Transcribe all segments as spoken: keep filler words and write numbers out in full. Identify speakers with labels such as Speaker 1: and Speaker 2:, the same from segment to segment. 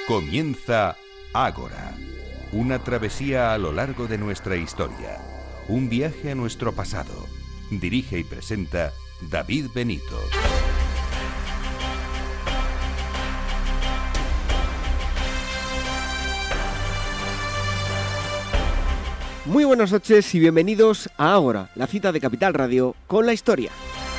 Speaker 1: Comienza Ágora, una travesía a lo largo de nuestra historia, un viaje a nuestro pasado. Dirige y presenta David Benito.
Speaker 2: Muy buenas noches y bienvenidos a Ágora, la cita de Capital Radio con la historia.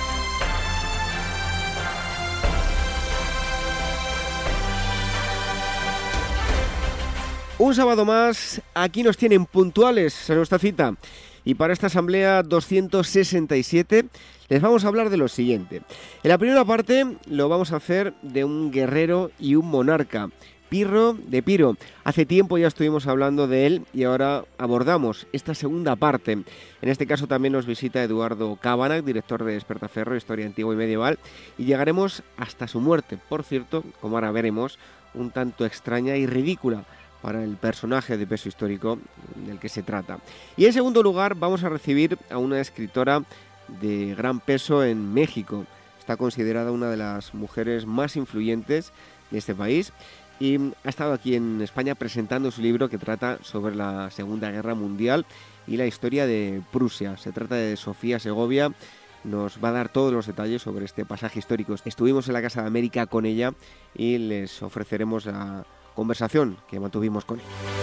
Speaker 2: Un sábado más, aquí nos tienen puntuales en nuestra cita. Y para esta asamblea doscientos sesenta y siete les vamos a hablar de lo siguiente. En la primera parte lo vamos a hacer de un guerrero y un monarca, Pirro de Epiro. Hace tiempo ya estuvimos hablando de él y ahora abordamos esta segunda parte. En este caso también nos visita Eduardo Cabanach, director de Despertaferro, Historia Antigua y Medieval, y llegaremos hasta su muerte. Por cierto, como ahora veremos, un tanto extraña y ridícula para el personaje de peso histórico del que se trata. Y en segundo lugar vamos a recibir a una escritora de gran peso en México. Está considerada una de las mujeres más influyentes de este país y ha estado aquí en España presentando su libro que trata sobre la Segunda Guerra Mundial y la historia de Prusia. Se trata de Sofía Segovia. Nos va a dar todos los detalles sobre este pasaje histórico. Estuvimos en la Casa de América con ella y les ofreceremos la conversación que mantuvimos con él.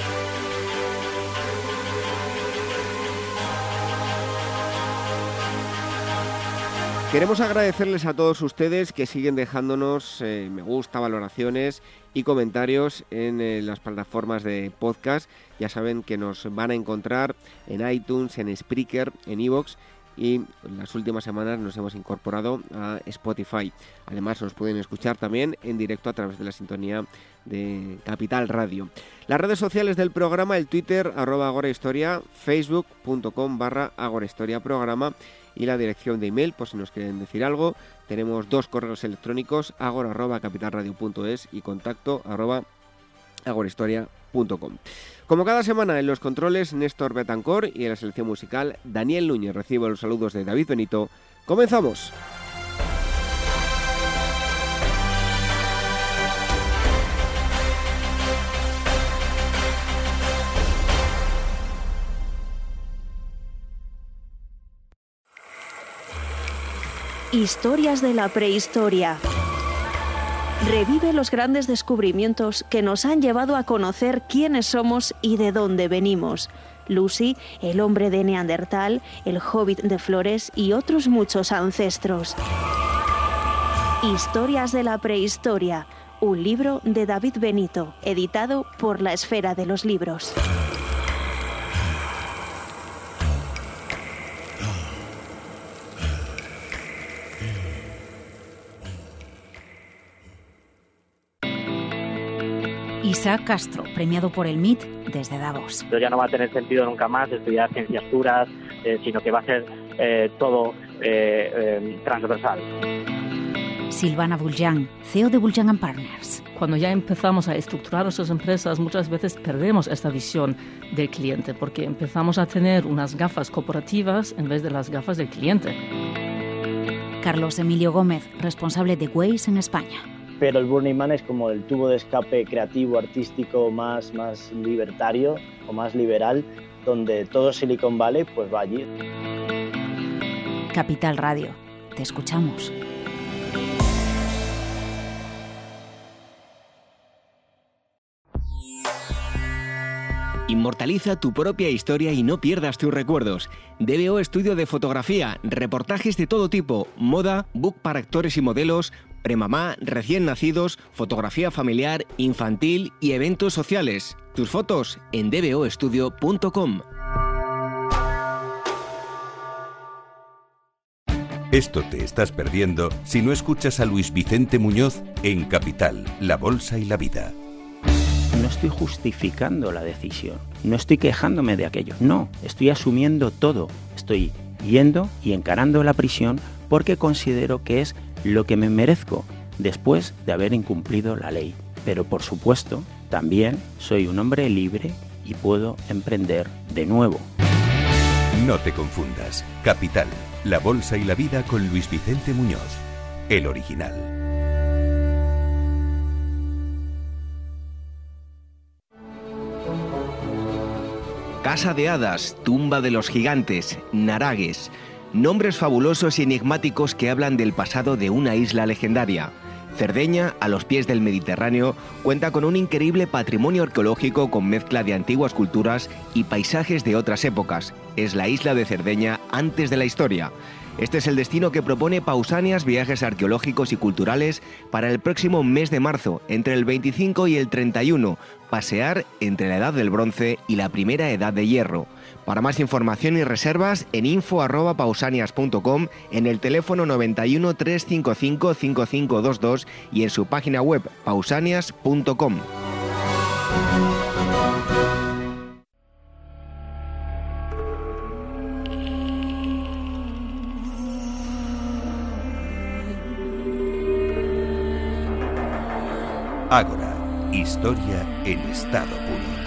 Speaker 2: Queremos agradecerles a todos ustedes que siguen dejándonos eh, me gusta, valoraciones y comentarios en eh, las plataformas de podcast. Ya saben que nos van a encontrar en iTunes, en Spreaker, en iVoox, y en las últimas semanas nos hemos incorporado a Spotify. Además nos pueden escuchar también en directo a través de la sintonía de Capital Radio. Las redes sociales del programa, el Twitter, arroba agorahistoria, facebook.com barra agorahistoria programa, y la dirección de email, por si nos quieren decir algo. Tenemos dos correos electrónicos, agora arroba capitalradio punto es y contacto arroba agorahistoria punto com. Como cada semana en los controles, Néstor Betancor, y en la selección musical, Daniel Núñez. Recibo los saludos de David Benito. ¡Comenzamos!
Speaker 3: Historias de la prehistoria. Revive los grandes descubrimientos que nos han llevado a conocer quiénes somos y de dónde venimos. Lucy, el hombre de Neandertal, el hobbit de Flores y otros muchos ancestros. Historias de la prehistoria, un libro de David Benito, editado por La Esfera de los Libros.
Speaker 4: Isaac Castro, premiado por el M I T desde Davos.
Speaker 5: Pero ya no va a tener sentido nunca más estudiar ciencias puras, eh, sino que va a ser eh, todo eh, eh, transversal.
Speaker 4: Silvana Buljan, C E O de Buljan and Partners.
Speaker 6: Cuando ya empezamos a estructurar nuestras empresas, muchas veces perdemos esta visión del cliente, porque empezamos a tener unas gafas corporativas en vez de las gafas del cliente.
Speaker 4: Carlos Emilio Gómez, responsable de Waze en España.
Speaker 7: Pero el Burning Man es como el tubo de escape creativo, artístico más, más libertario o más liberal, donde todo Silicon Valley pues va allí.
Speaker 4: Capital Radio, te escuchamos.
Speaker 2: Inmortaliza tu propia historia y no pierdas tus recuerdos. D B O Estudio de Fotografía, reportajes de todo tipo, moda, book para actores y modelos, premamá, recién nacidos, fotografía familiar, infantil y eventos sociales. Tus fotos en d b o estudio punto com.
Speaker 1: Esto te estás perdiendo si no escuchas a Luis Vicente Muñoz en Capital, La Bolsa y la Vida.
Speaker 8: No estoy justificando la decisión, no estoy quejándome de aquello, no, estoy asumiendo todo, estoy yendo y encarando la prisión porque considero que es lo que me merezco después de haber incumplido la ley. Pero por supuesto, también soy un hombre libre y puedo emprender de nuevo.
Speaker 1: No te confundas. Capital, La Bolsa y la Vida con Luis Vicente Muñoz, el original.
Speaker 9: Casa de Hadas, Tumba de los Gigantes, Naragues. Nombres fabulosos y enigmáticos que hablan del pasado de una isla legendaria. Cerdeña, a los pies del Mediterráneo, cuenta con un increíble patrimonio arqueológico con mezcla de antiguas culturas y paisajes de otras épocas. Es la isla de Cerdeña antes de la historia. Este es el destino que propone Pausanias Viajes Arqueológicos y Culturales para el próximo mes de marzo, entre el veinticinco y el treinta y uno, pasear entre la Edad del Bronce y la Primera Edad de Hierro. Para más información y reservas, en info arroba pausanias punto com, en el teléfono noventa y uno, trescientos cincuenta y cinco, cincuenta y cinco veintidós y en su página web pausanias punto com.
Speaker 1: Ágora, historia en estado puro.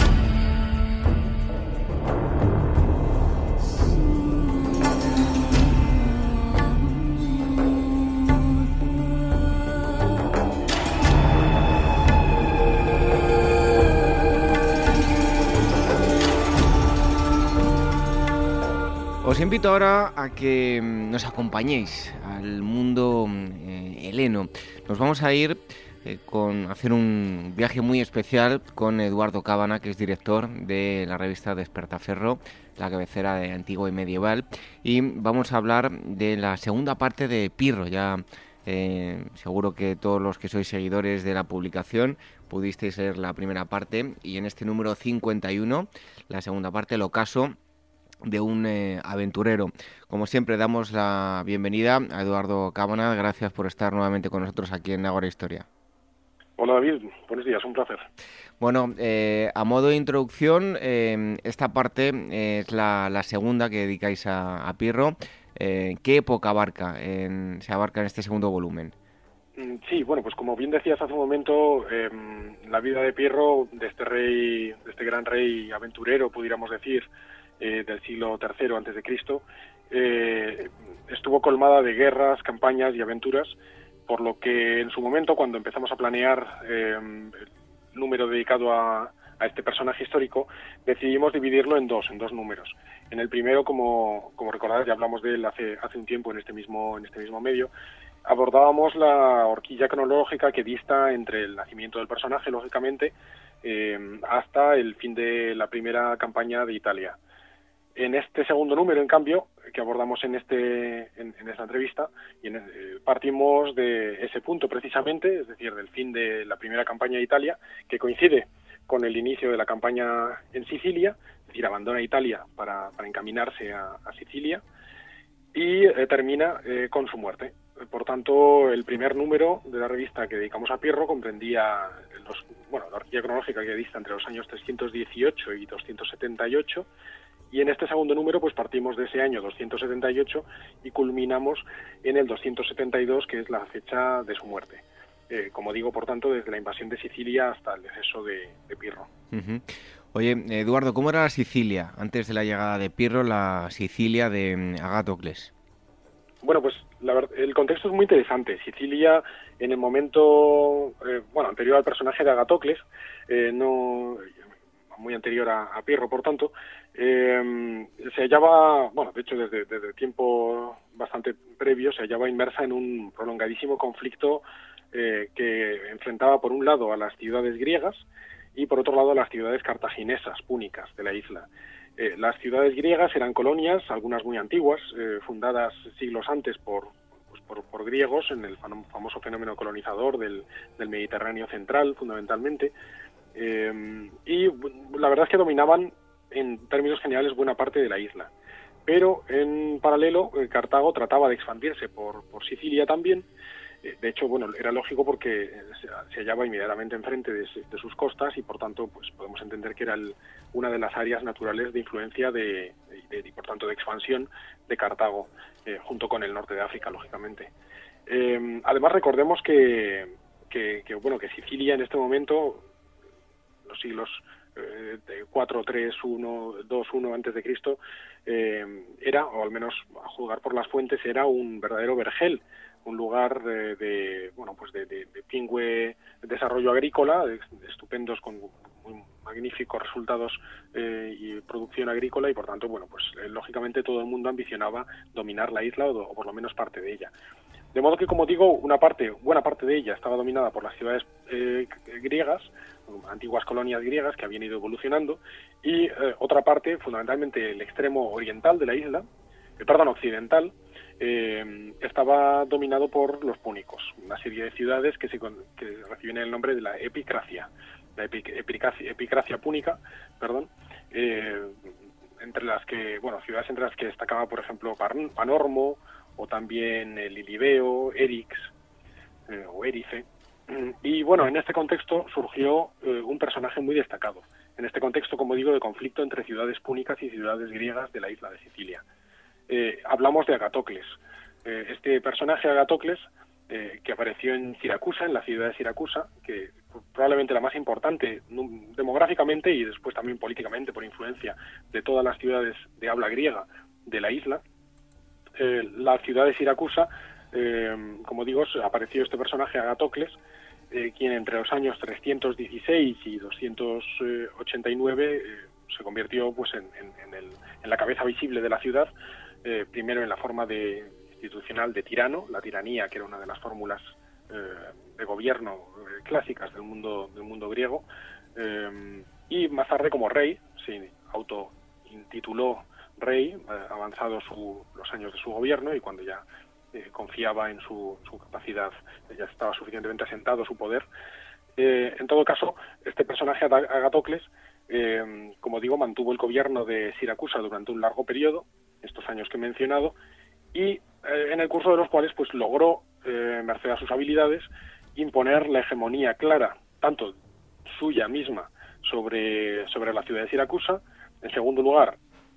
Speaker 2: Os invito ahora a que nos acompañéis al mundo eh, heleno. Nos vamos a ir eh, con hacer un viaje muy especial con Eduardo Cábana, que es director de la revista Despertaferro, la cabecera de Antiguo y Medieval, y vamos a hablar de la segunda parte de Pirro. Ya eh, seguro que todos los que sois seguidores de la publicación pudisteis leer la primera parte, y en este número cincuenta y uno, la segunda parte, el ocaso de un eh, aventurero. Como siempre, damos la bienvenida a Eduardo Cábana. Gracias por estar nuevamente con nosotros aquí en Ágora Historia.
Speaker 10: Hola David, buenos días, un placer.
Speaker 2: Bueno, eh, a modo de introducción, eh, esta parte eh, es la, la segunda que dedicáis a, a Pirro. Eh, ¿Qué época abarca en, se abarca en este segundo volumen?
Speaker 10: Sí, bueno, pues como bien decías hace un momento, eh, la vida de Pirro, de este rey, de este gran rey aventurero, pudiéramos decir, Eh, del siglo tercero antes de Cristo, eh, estuvo colmada de guerras, campañas y aventuras, por lo que en su momento, cuando empezamos a planear eh, el número dedicado a, a este personaje histórico, decidimos dividirlo en dos, en dos números. En el primero, como, como recordarás, ya hablamos de él hace, hace un tiempo en este mismo, en este mismo medio, abordábamos la horquilla cronológica que dista entre el nacimiento del personaje, lógicamente, eh, hasta el fin de la primera campaña de Italia. En este segundo número, en cambio, que abordamos en este en, en esta entrevista, y en, eh, partimos de ese punto precisamente, es decir, del fin de la primera campaña de Italia, que coincide con el inicio de la campaña en Sicilia, es decir, abandona Italia para, para encaminarse a, a Sicilia, y eh, termina eh, con su muerte. Por tanto, el primer número de la revista que dedicamos a Pirro comprendía los, bueno, la horquilla cronológica que dista entre los años trescientos dieciocho y doscientos setenta y ocho, y en este segundo número pues partimos de ese año doscientos setenta y ocho y culminamos en el doscientos setenta y dos, que es la fecha de su muerte. Eh, como digo, por tanto, desde la invasión de Sicilia hasta el deceso de, de Pirro.
Speaker 2: Uh-huh. Oye, Eduardo, ¿cómo era la Sicilia antes de la llegada de Pirro, la Sicilia de Agatocles?
Speaker 10: Bueno, pues la verdad, el contexto es muy interesante. Sicilia, en el momento eh, bueno anterior al personaje de Agatocles, eh, no muy anterior a, a Pirro, por tanto, eh, se hallaba, bueno, de hecho desde, desde tiempo bastante previo, se hallaba inmersa en un prolongadísimo conflicto eh, que enfrentaba por un lado a las ciudades griegas y por otro lado a las ciudades cartaginesas, púnicas de la isla. Eh, las ciudades griegas eran colonias, algunas muy antiguas, eh, fundadas siglos antes por, pues por, por griegos en el famoso fenómeno colonizador del, del Mediterráneo central, fundamentalmente, eh, y la verdad es que dominaban en términos generales buena parte de la isla. Pero en paralelo, eh, Cartago trataba de expandirse por, por Sicilia también. Eh, de hecho, bueno, era lógico porque se, se hallaba inmediatamente enfrente de, de sus costas y por tanto pues podemos entender que era el, una de las áreas naturales de influencia de, de, de, y por tanto de expansión de Cartago, eh, junto con el norte de África, lógicamente. Eh, además recordemos que, que, que, bueno, que Sicilia en este momento, los siglos eh, de cuatro, tres, uno, dos, uno antes de Cristo, eh, era, o al menos a juzgar por las fuentes, era un verdadero vergel, un lugar de, de bueno pues de, de, de pingüe desarrollo agrícola, de, de estupendos con muy, magníficos resultados eh, y producción agrícola y por tanto, bueno, pues eh, lógicamente todo el mundo ambicionaba dominar la isla o, o por lo menos parte de ella. De modo que, como digo, una parte, buena parte de ella estaba dominada por las ciudades eh, griegas, antiguas colonias griegas que habían ido evolucionando, y eh, otra parte, fundamentalmente el extremo oriental de la isla, eh, perdón, occidental, eh, estaba dominado por los púnicos, una serie de ciudades que, se, que reciben el nombre de la epicracia, la epic, epicracia, epicracia púnica, perdón, eh, entre las que, bueno, ciudades entre las que destacaba, por ejemplo, Panormo, o también el Lilibeo, Erix, eh, o Erice. Y bueno, en este contexto surgió eh, un personaje muy destacado. En este contexto, como digo, de conflicto entre ciudades púnicas y ciudades griegas de la isla de Sicilia. Eh, hablamos de Agatocles. Eh, este personaje, Agatocles, eh, que apareció en Siracusa, en la ciudad de Siracusa, que probablemente la más importante demográficamente y después también políticamente por influencia de todas las ciudades de habla griega de la isla. Eh, la ciudad de Siracusa, eh, como digo, apareció este personaje Agatocles, eh, quien entre los años trescientos dieciséis y doscientos ochenta y nueve eh, se convirtió pues en, en, en, el, en la cabeza visible de la ciudad, eh, primero en la forma de, institucional de tirano, la tiranía, que era una de las fórmulas eh, de gobierno eh, clásicas del mundo, del mundo griego, eh, y más tarde como rey, se auto-intituló rey, eh, avanzados su, los años de su gobierno y cuando ya eh, confiaba en su, su capacidad, ya estaba suficientemente asentado su poder. Eh, en todo caso, este personaje, Agatocles, eh, como digo, mantuvo el gobierno de Siracusa durante un largo periodo, estos años que he mencionado, y eh, en el curso de los cuales pues logró, eh, merced a sus habilidades, imponer la hegemonía clara, tanto suya misma, sobre, sobre la ciudad de Siracusa, en segundo lugar,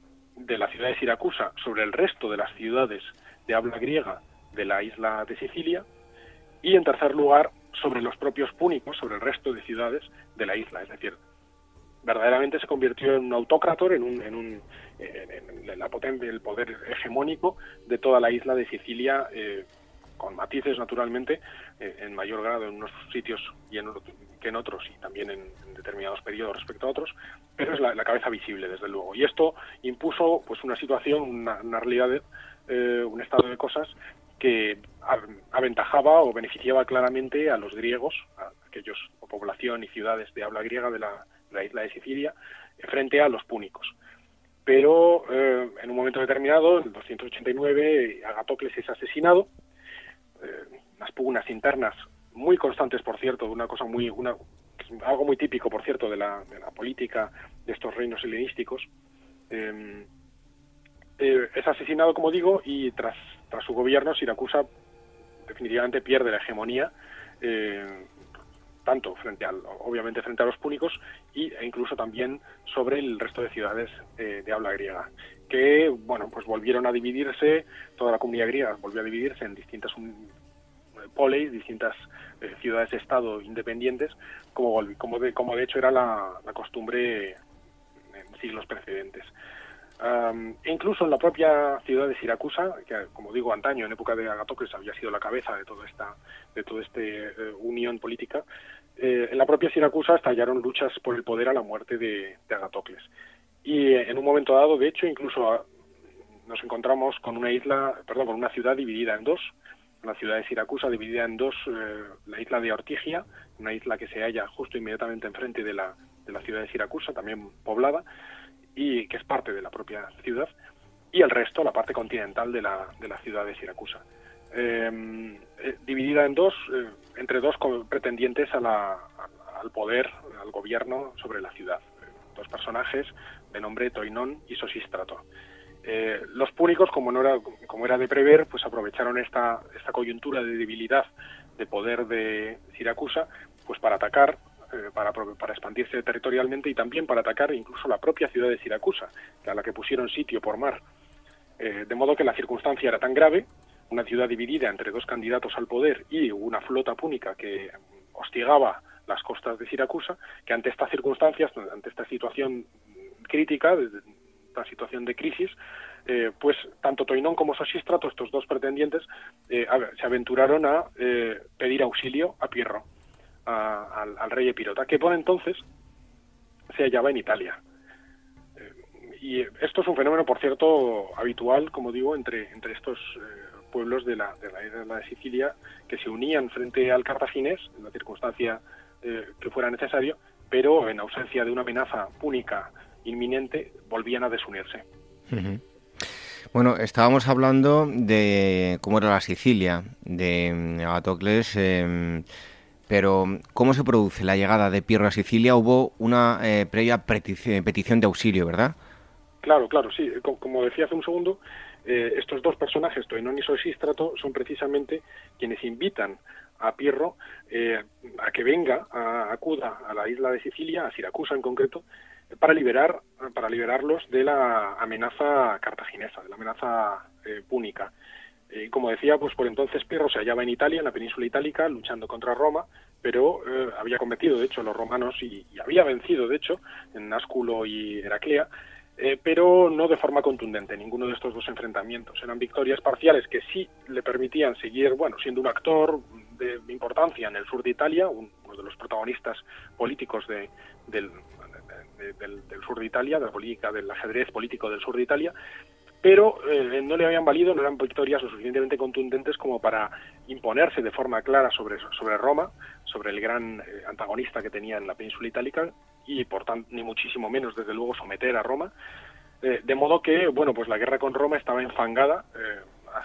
Speaker 10: de la ciudad de Siracusa sobre el resto de las ciudades de habla griega de la isla de Sicilia, y en tercer lugar sobre los propios púnicos, sobre el resto de ciudades de la isla. Es decir, verdaderamente se convirtió en un autócrator, en, un, en, un, en, en la potencia, el poder hegemónico de toda la isla de Sicilia, eh, con matices naturalmente, eh, en mayor grado en unos sitios y en, que en otros, y también en, en determinados periodos respecto a otros, pero es la, la cabeza visible, desde luego. Y esto impuso pues una situación, una, una realidad, eh, un estado de cosas que aventajaba o beneficiaba claramente a los griegos, a aquellos o población y ciudades de habla griega de la, de la isla de Sicilia, frente a los púnicos. Pero eh, en un momento determinado, en el doscientos ochenta y nueve, Agatocles es asesinado. Eh, unas pugnas internas muy constantes, por cierto, una cosa muy, una, algo muy típico, por cierto, de la, de la política de estos reinos helenísticos. Eh, eh, es asesinado, como digo, y tras, tras su gobierno, Siracusa definitivamente pierde la hegemonía, eh, tanto frente al, obviamente frente a los púnicos y, e incluso también sobre el resto de ciudades eh, de habla griega, que bueno pues volvieron a dividirse, toda la comunidad griega volvió a dividirse en distintas um, poleis, distintas eh, ciudades-estado independientes, como, como, de, como de hecho era la, la costumbre en siglos precedentes. Um, e incluso en la propia ciudad de Siracusa, que como digo antaño, en época de Agatocles, había sido la cabeza de toda esta de toda esta eh, unión política, eh, en la propia Siracusa estallaron luchas por el poder a la muerte de, de Agatocles. Y eh, en un momento dado, de hecho, incluso a, nos encontramos con una isla, perdón, con una ciudad dividida en dos, la ciudad de Siracusa dividida en dos, eh, la isla de Ortigia, una isla que se halla justo inmediatamente enfrente de la, de la ciudad de Siracusa, también poblada, y que es parte de la propia ciudad, y el resto, la parte continental de la, de la ciudad de Siracusa. Eh, eh, dividida en dos, eh, entre dos pretendientes a la, a, al poder, al gobierno sobre la ciudad. Eh, dos personajes de nombre Toinón y Sosístrato. Eh, los púnicos, como no era, como era de prever, pues aprovecharon esta, esta coyuntura de debilidad de poder de Siracusa, pues para atacar, eh, para, para expandirse territorialmente y también para atacar incluso la propia ciudad de Siracusa, a la que pusieron sitio por mar. Eh, de modo que la circunstancia era tan grave, una ciudad dividida entre dos candidatos al poder y una flota púnica que hostigaba las costas de Siracusa, que ante estas circunstancias, ante esta situación crítica, esta situación de crisis, eh, pues tanto Toinón como Sosístrato, estos dos pretendientes, eh, a ver, se aventuraron a eh, pedir auxilio a Pirro, a, al, al rey epirota, que por entonces se hallaba en Italia. Eh, y esto es un fenómeno, por cierto, habitual, como digo, entre, entre estos eh, pueblos de la, de la isla de Sicilia, que se unían frente al cartaginés, en la circunstancia eh, que fuera necesario, pero en ausencia de una amenaza púnica inminente, volvían a desunirse.
Speaker 11: Uh-huh. Bueno, estábamos hablando de cómo era la Sicilia, de Agatocles, eh, pero ¿cómo se produce la llegada de Pirro a Sicilia? Hubo una eh, previa petición, petición de auxilio, ¿verdad?
Speaker 10: Claro, claro, sí. Como decía hace un segundo, eh, estos dos personajes, Toinón y Sosístrato, son precisamente quienes invitan a Pirro eh, a que venga, a, acuda a la isla de Sicilia, a Siracusa en concreto, para liberar para liberarlos de la amenaza cartaginesa, de la amenaza eh, púnica. Eh, como decía, pues por entonces Pirro se hallaba en Italia, en la península itálica, luchando contra Roma, pero eh, había combatido, de hecho, los romanos y, y había vencido, de hecho, en Asculo y Heraclea, eh, pero no de forma contundente. Ninguno de estos dos enfrentamientos. Eran victorias parciales que sí le permitían seguir, bueno, siendo un actor de importancia en el sur de Italia, un, uno de los protagonistas políticos de, del, de, del, del sur de Italia, de la política, del ajedrez político del sur de Italia, pero eh, no le habían valido, no eran victorias lo suficientemente contundentes como para imponerse de forma clara sobre, sobre Roma, sobre el gran eh, antagonista que tenía en la península itálica, y por tanto, ni muchísimo menos, desde luego, someter a Roma, eh, de modo que, bueno, pues la guerra con Roma estaba enfangada eh,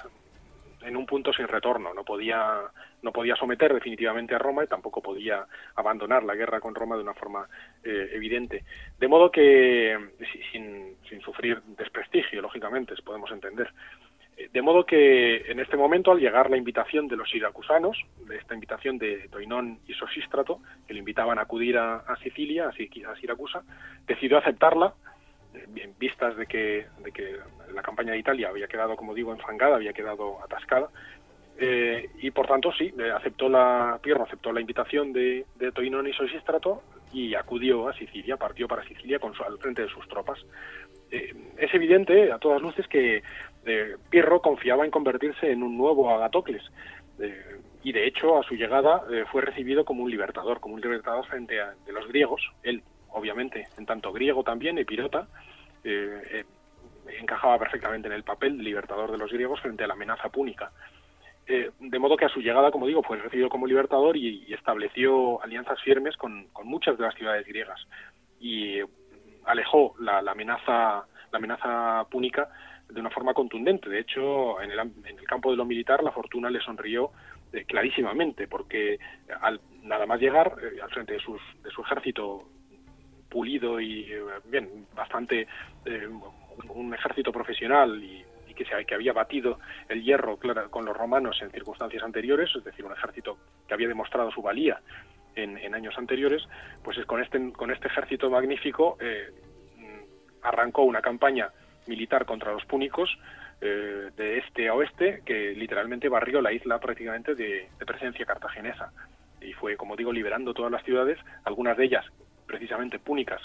Speaker 10: en un punto sin retorno. No podía, no podía someter definitivamente a Roma y tampoco podía abandonar la guerra con Roma de una forma eh, evidente. De modo que, sin, sin sufrir desprestigio, lógicamente, podemos entender. De modo que en este momento, al llegar la invitación de los siracusanos, de esta invitación de Toinón y Sosístrato, que le invitaban a acudir a, a Sicilia, a Siracusa, decidió aceptarla, en vistas de que, de que la campaña de Italia había quedado, como digo, enfangada, había quedado atascada, eh, y por tanto sí, aceptó la, Pirro aceptó la invitación de, de Toinón y Sosístrato y acudió a Sicilia, partió para Sicilia con su, al frente de sus tropas. Eh, es evidente a todas luces que eh, Pirro confiaba en convertirse en un nuevo Agatocles, eh, y de hecho a su llegada eh, fue recibido como un libertador, como un libertador frente a de los griegos. Él, obviamente, en tanto griego también, epirota, eh, eh, encajaba perfectamente en el papel de libertador de los griegos frente a la amenaza púnica. Eh, de modo que a su llegada, como digo, fue recibido como libertador y, y estableció alianzas firmes con, con muchas de las ciudades griegas y eh, alejó la, la amenaza la amenaza púnica de una forma contundente. De hecho, en el, en el campo de lo militar, la fortuna le sonrió eh, clarísimamente, porque al nada más llegar eh, al frente de, sus, de su ejército pulido y eh, bien bastante eh, un ejército profesional y que, se, que había batido el hierro claro, con los romanos en circunstancias anteriores, es decir, un ejército que había demostrado su valía en, en años anteriores, pues es con este con este ejército magnífico eh, arrancó una campaña militar contra los púnicos eh, de este a oeste, que literalmente barrió la isla prácticamente de, de presencia cartaginesa, y fue, como digo, liberando todas las ciudades, algunas de ellas precisamente púnicas.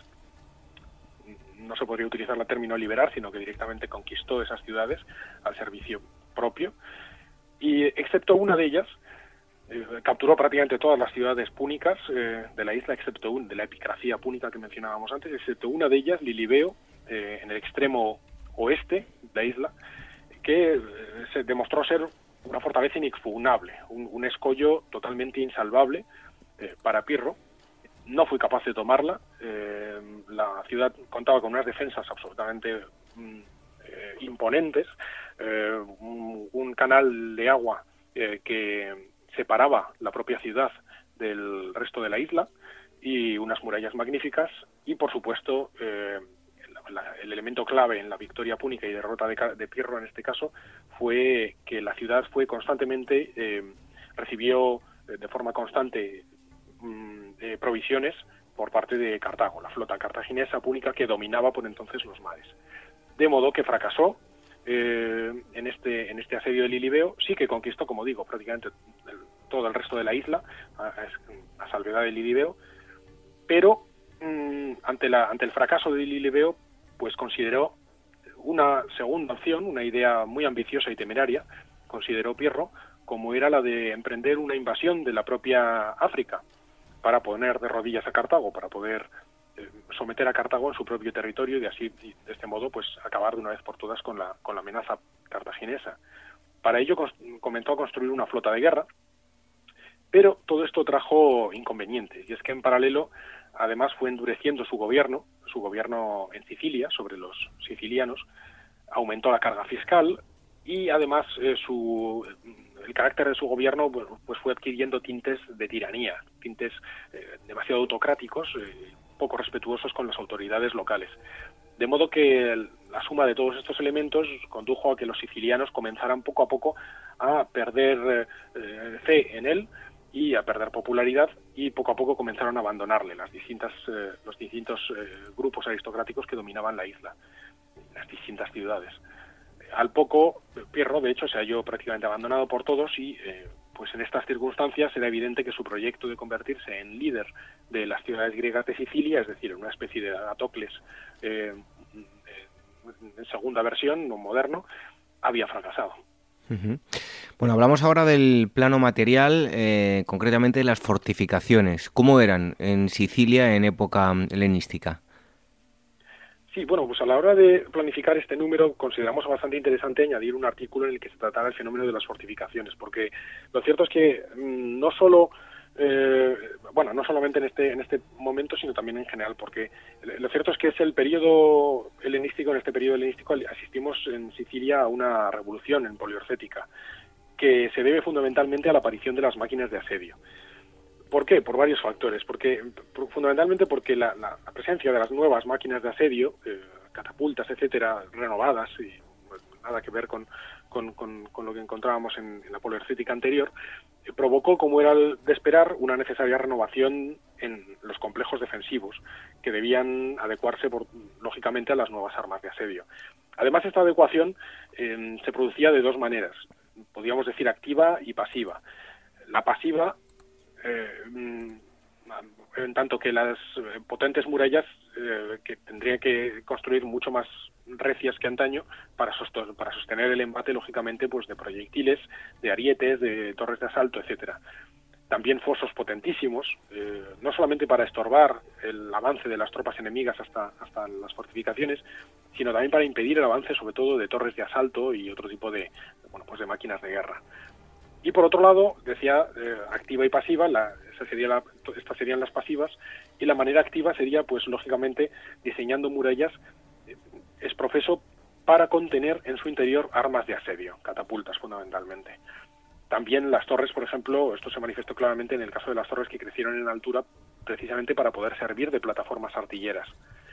Speaker 10: No se podría utilizar el término liberar, sino que directamente conquistó esas ciudades al servicio propio, y excepto una de ellas, eh, capturó prácticamente todas las ciudades púnicas eh, de la isla, excepto una, de la epicracia púnica que mencionábamos antes, excepto una de ellas, Lilibeo, eh, en el extremo oeste de la isla, que eh, se demostró ser una fortaleza inexpugnable, un, un escollo totalmente insalvable eh, para Pirro. No fui capaz de tomarla. Eh, la ciudad contaba con unas defensas absolutamente mm, eh, imponentes, eh, un, un canal de agua eh, que separaba la propia ciudad del resto de la isla y unas murallas magníficas y, por supuesto, eh, la, la, el elemento clave en la victoria púnica y derrota de, de Pirro en este caso fue que la ciudad fue constantemente, eh, recibió eh, de forma constante Eh, provisiones por parte de Cartago, la flota cartaginesa púnica que dominaba por entonces los mares. De modo que fracasó eh, en este en este asedio de Lilibeo. Sí que conquistó, como digo, prácticamente el, todo el resto de la isla, a, a salvedad de Lilibeo, pero mmm, ante la ante el fracaso de Lilibeo, pues consideró una segunda opción, una idea muy ambiciosa y temeraria, consideró Pirro, como era la de emprender una invasión de la propia África, para poner de rodillas a Cartago, para poder eh, someter a Cartago en su propio territorio y de así, y de este modo, pues acabar de una vez por todas con la, con la amenaza cartaginesa. Para ello comenzó a construir una flota de guerra, pero todo esto trajo inconvenientes, y es que en paralelo además fue endureciendo su gobierno, su gobierno en Sicilia, sobre los sicilianos, aumentó la carga fiscal y además eh, su, el carácter de su gobierno pues, pues fue adquiriendo tintes de tiranía, tintes eh, demasiado autocráticos, eh, poco respetuosos con las autoridades locales. De modo que el, la suma de todos estos elementos condujo a que los sicilianos comenzaran poco a poco a perder eh, fe en él y a perder popularidad, y poco a poco comenzaron a abandonarle las distintas, eh, los distintos eh, grupos aristocráticos que dominaban la isla, las distintas ciudades. Al poco, Pirro, de hecho, se halló prácticamente abandonado por todos y, eh, pues en estas circunstancias, era evidente que su proyecto de convertirse en líder de las ciudades griegas de Sicilia, es decir, en una especie de Agatocles eh, en segunda versión, no moderno, había fracasado.
Speaker 11: Uh-huh. Bueno, hablamos ahora del plano material, eh, concretamente de las fortificaciones. ¿Cómo eran en Sicilia en época helenística?
Speaker 10: Sí, bueno, pues a la hora de planificar este número consideramos bastante interesante añadir un artículo en el que se tratara el fenómeno de las fortificaciones, porque lo cierto es que mmm, no solo, eh, bueno, no solamente en este en este momento, sino también en general, porque lo cierto es que es el periodo helenístico, en este periodo helenístico asistimos en Sicilia a una revolución en poliorcética, que se debe fundamentalmente a la aparición de las máquinas de asedio. ¿Por qué? Por varios factores. Porque fundamentalmente porque la, la, la presencia de las nuevas máquinas de asedio, eh, catapultas, etcétera, renovadas, y pues, nada que ver con, con, con, con lo que encontrábamos en, en la poliorcética anterior, eh, provocó, como era de esperar, una necesaria renovación en los complejos defensivos, que debían adecuarse, por, lógicamente, a las nuevas armas de asedio. Además, esta adecuación eh, se producía de dos maneras, podríamos decir activa y pasiva. La pasiva, Eh, en tanto que las potentes murallas eh, que tendrían que construir mucho más recias que antaño para, sost- para sostener el embate, lógicamente, pues de proyectiles, de arietes, de torres de asalto, etcétera. También fosos potentísimos, eh, no solamente para estorbar el avance de las tropas enemigas hasta, hasta las fortificaciones, sino también para impedir el avance, sobre todo, de torres de asalto y otro tipo de, bueno, pues de máquinas de guerra. Y por otro lado, decía, eh, activa y pasiva, la, esa sería la, estas serían las pasivas, y la manera activa sería, pues lógicamente, diseñando murallas eh, es profeso para contener en su interior armas de asedio, catapultas fundamentalmente. También las torres, por ejemplo, esto se manifestó claramente en el caso de las torres que crecieron en altura precisamente para poder servir de plataformas artilleras.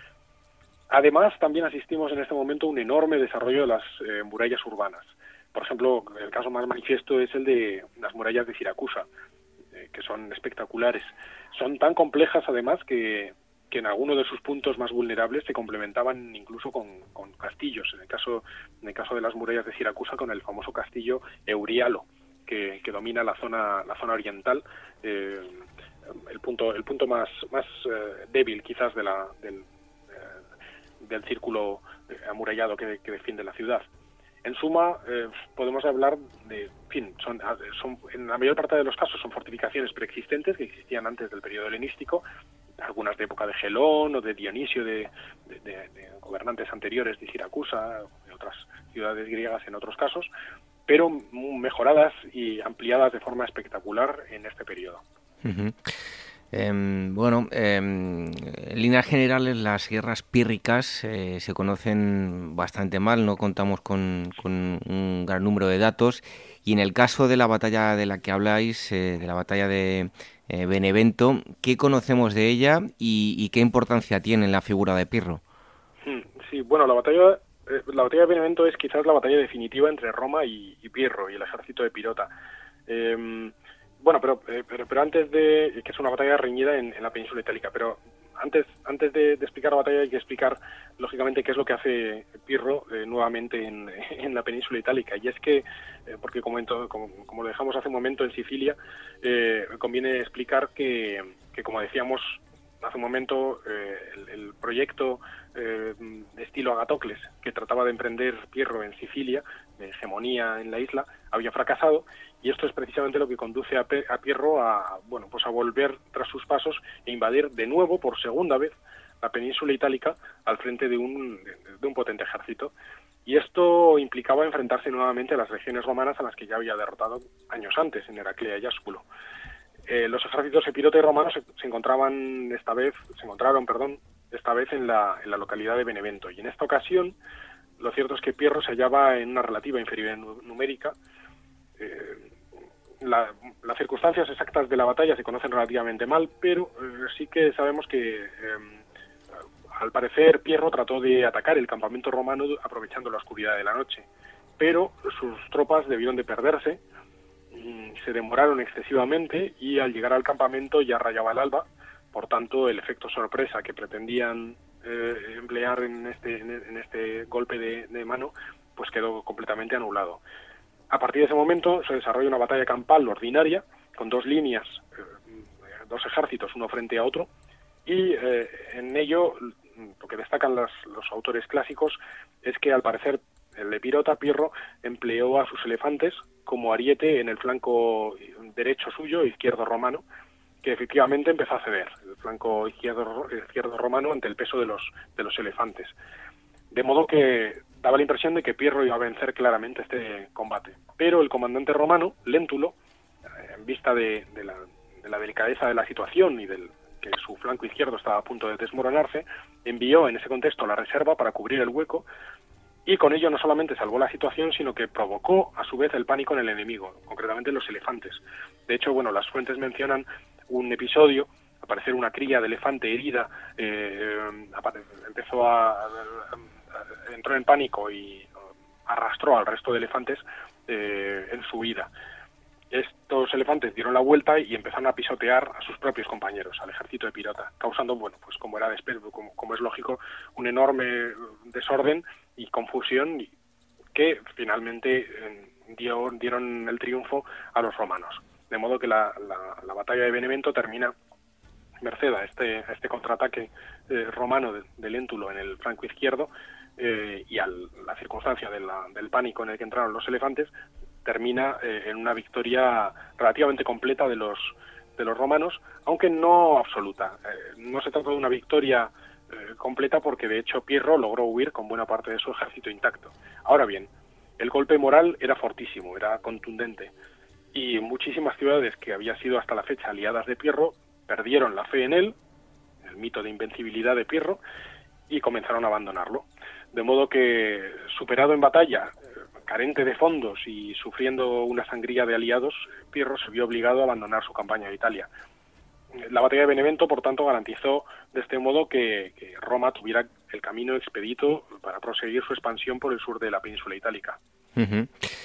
Speaker 10: Además, también asistimos en este momento a un enorme desarrollo de las eh, murallas urbanas. Por ejemplo, el caso más manifiesto es el de las murallas de Siracusa, eh, que son espectaculares. Son tan complejas, además, que, que en algunos de sus puntos más vulnerables se complementaban incluso con, con castillos. En el caso en el caso de las murallas de Siracusa, con el famoso castillo Eurialo, que, que domina la zona la zona oriental, eh, el punto el punto más más eh, débil, quizás, de la del, eh, del círculo amurallado que, que defiende la ciudad. En suma, eh, podemos hablar de, en fin, son, son, en la mayor parte de los casos son fortificaciones preexistentes que existían antes del periodo helenístico, algunas de época de Gelón o de Dionisio, de, de, de, de gobernantes anteriores de Siracusa, de otras ciudades griegas en otros casos, pero mejoradas y ampliadas de forma espectacular en este periodo.
Speaker 11: Uh-huh. Eh, bueno, eh, en líneas generales las guerras pírricas eh, se conocen bastante mal, no contamos con, con un gran número de datos, y en el caso de la batalla de la que habláis, eh, de la batalla de eh, Benevento, ¿qué conocemos de ella y, y qué importancia tiene en la figura de Pirro?
Speaker 10: Sí, bueno, la batalla, eh, la batalla de Benevento es quizás la batalla definitiva entre Roma y, y Pirro y el ejército de Pirota. Eh, Bueno, pero, eh, pero pero antes de... que es una batalla reñida en, en la península itálica, pero antes antes de, de explicar la batalla hay que explicar, lógicamente, qué es lo que hace Pirro eh, nuevamente en, en la península itálica. Y es que, eh, porque como, en todo, como, como lo dejamos hace un momento en Sicilia, eh, conviene explicar que, que, como decíamos hace un momento, eh, el, el proyecto eh, de estilo Agatocles, que trataba de emprender Pirro en Sicilia, de hegemonía en la isla, había fracasado, y esto es precisamente lo que conduce a, Pe- a Pirro a, bueno, pues a volver tras sus pasos e invadir de nuevo, por segunda vez, la península itálica al frente de un, de, de un potente ejército. Y esto implicaba enfrentarse nuevamente a las legiones romanas a las que ya había derrotado años antes en Heraclea y Asculo. Eh, los ejércitos epirota y romanos se, se encontraban esta vez, se encontraron, perdón, esta vez en la, en la localidad de Benevento. Y en esta ocasión, lo cierto es que Pirro se hallaba en una relativa inferioridad numérica. Eh, la, las circunstancias exactas de la batalla se conocen relativamente mal, pero eh, sí que sabemos que eh, al parecer Pirro trató de atacar el campamento romano aprovechando la oscuridad de la noche, pero sus tropas debieron de perderse, se demoraron excesivamente y al llegar al campamento ya rayaba el alba. Por tanto, el efecto sorpresa que pretendían eh, emplear en este, en este golpe de, de mano pues quedó completamente anulado. A partir de ese momento se desarrolla una batalla campal ordinaria con dos líneas, eh, dos ejércitos uno frente a otro, y eh, en ello lo que destacan las, los autores clásicos es que al parecer el epirota Pirro empleó a sus elefantes como ariete en el flanco derecho suyo, izquierdo romano, que efectivamente empezó a ceder el flanco izquierdo, izquierdo romano ante el peso de los, de los elefantes. De modo que daba la impresión de que Pirro iba a vencer claramente este combate. Pero el comandante romano, Léntulo, en vista de, de, la, de la delicadeza de la situación y del que su flanco izquierdo estaba a punto de desmoronarse, envió en ese contexto la reserva para cubrir el hueco, y con ello no solamente salvó la situación, sino que provocó a su vez el pánico en el enemigo, concretamente en los elefantes. De hecho, bueno, las fuentes mencionan un episodio, aparecer una cría de elefante herida, eh, empezó a, a, a entró en pánico y arrastró al resto de elefantes eh, en su huida. Estos elefantes dieron la vuelta y empezaron a pisotear a sus propios compañeros, al ejército de Pirota, causando, bueno, pues como era de esper- como, como es lógico, un enorme desorden y confusión que finalmente eh, dio, dieron el triunfo a los romanos. De modo que la, la, la batalla de Benevento termina merced a este, a este contraataque eh, romano de, de Léntulo en el flanco izquierdo eh, y a la circunstancia de la, del pánico en el que entraron los elefantes, termina eh, en una victoria relativamente completa de los de los romanos, aunque no absoluta. Eh, no se trata de una victoria eh, completa porque de hecho Pirro logró huir con buena parte de su ejército intacto. Ahora bien, el golpe moral era fortísimo, era contundente, y muchísimas ciudades que habían sido hasta la fecha aliadas de Pirro perdieron la fe en él, el mito de invencibilidad de Pirro, y comenzaron a abandonarlo. De modo que, superado en batalla, carente de fondos y sufriendo una sangría de aliados, Pirro se vio obligado a abandonar su campaña de Italia. La batalla de Benevento, por tanto, garantizó de este modo que, que Roma tuviera el camino expedito para proseguir su expansión por el sur de la península itálica.
Speaker 11: Uh-huh.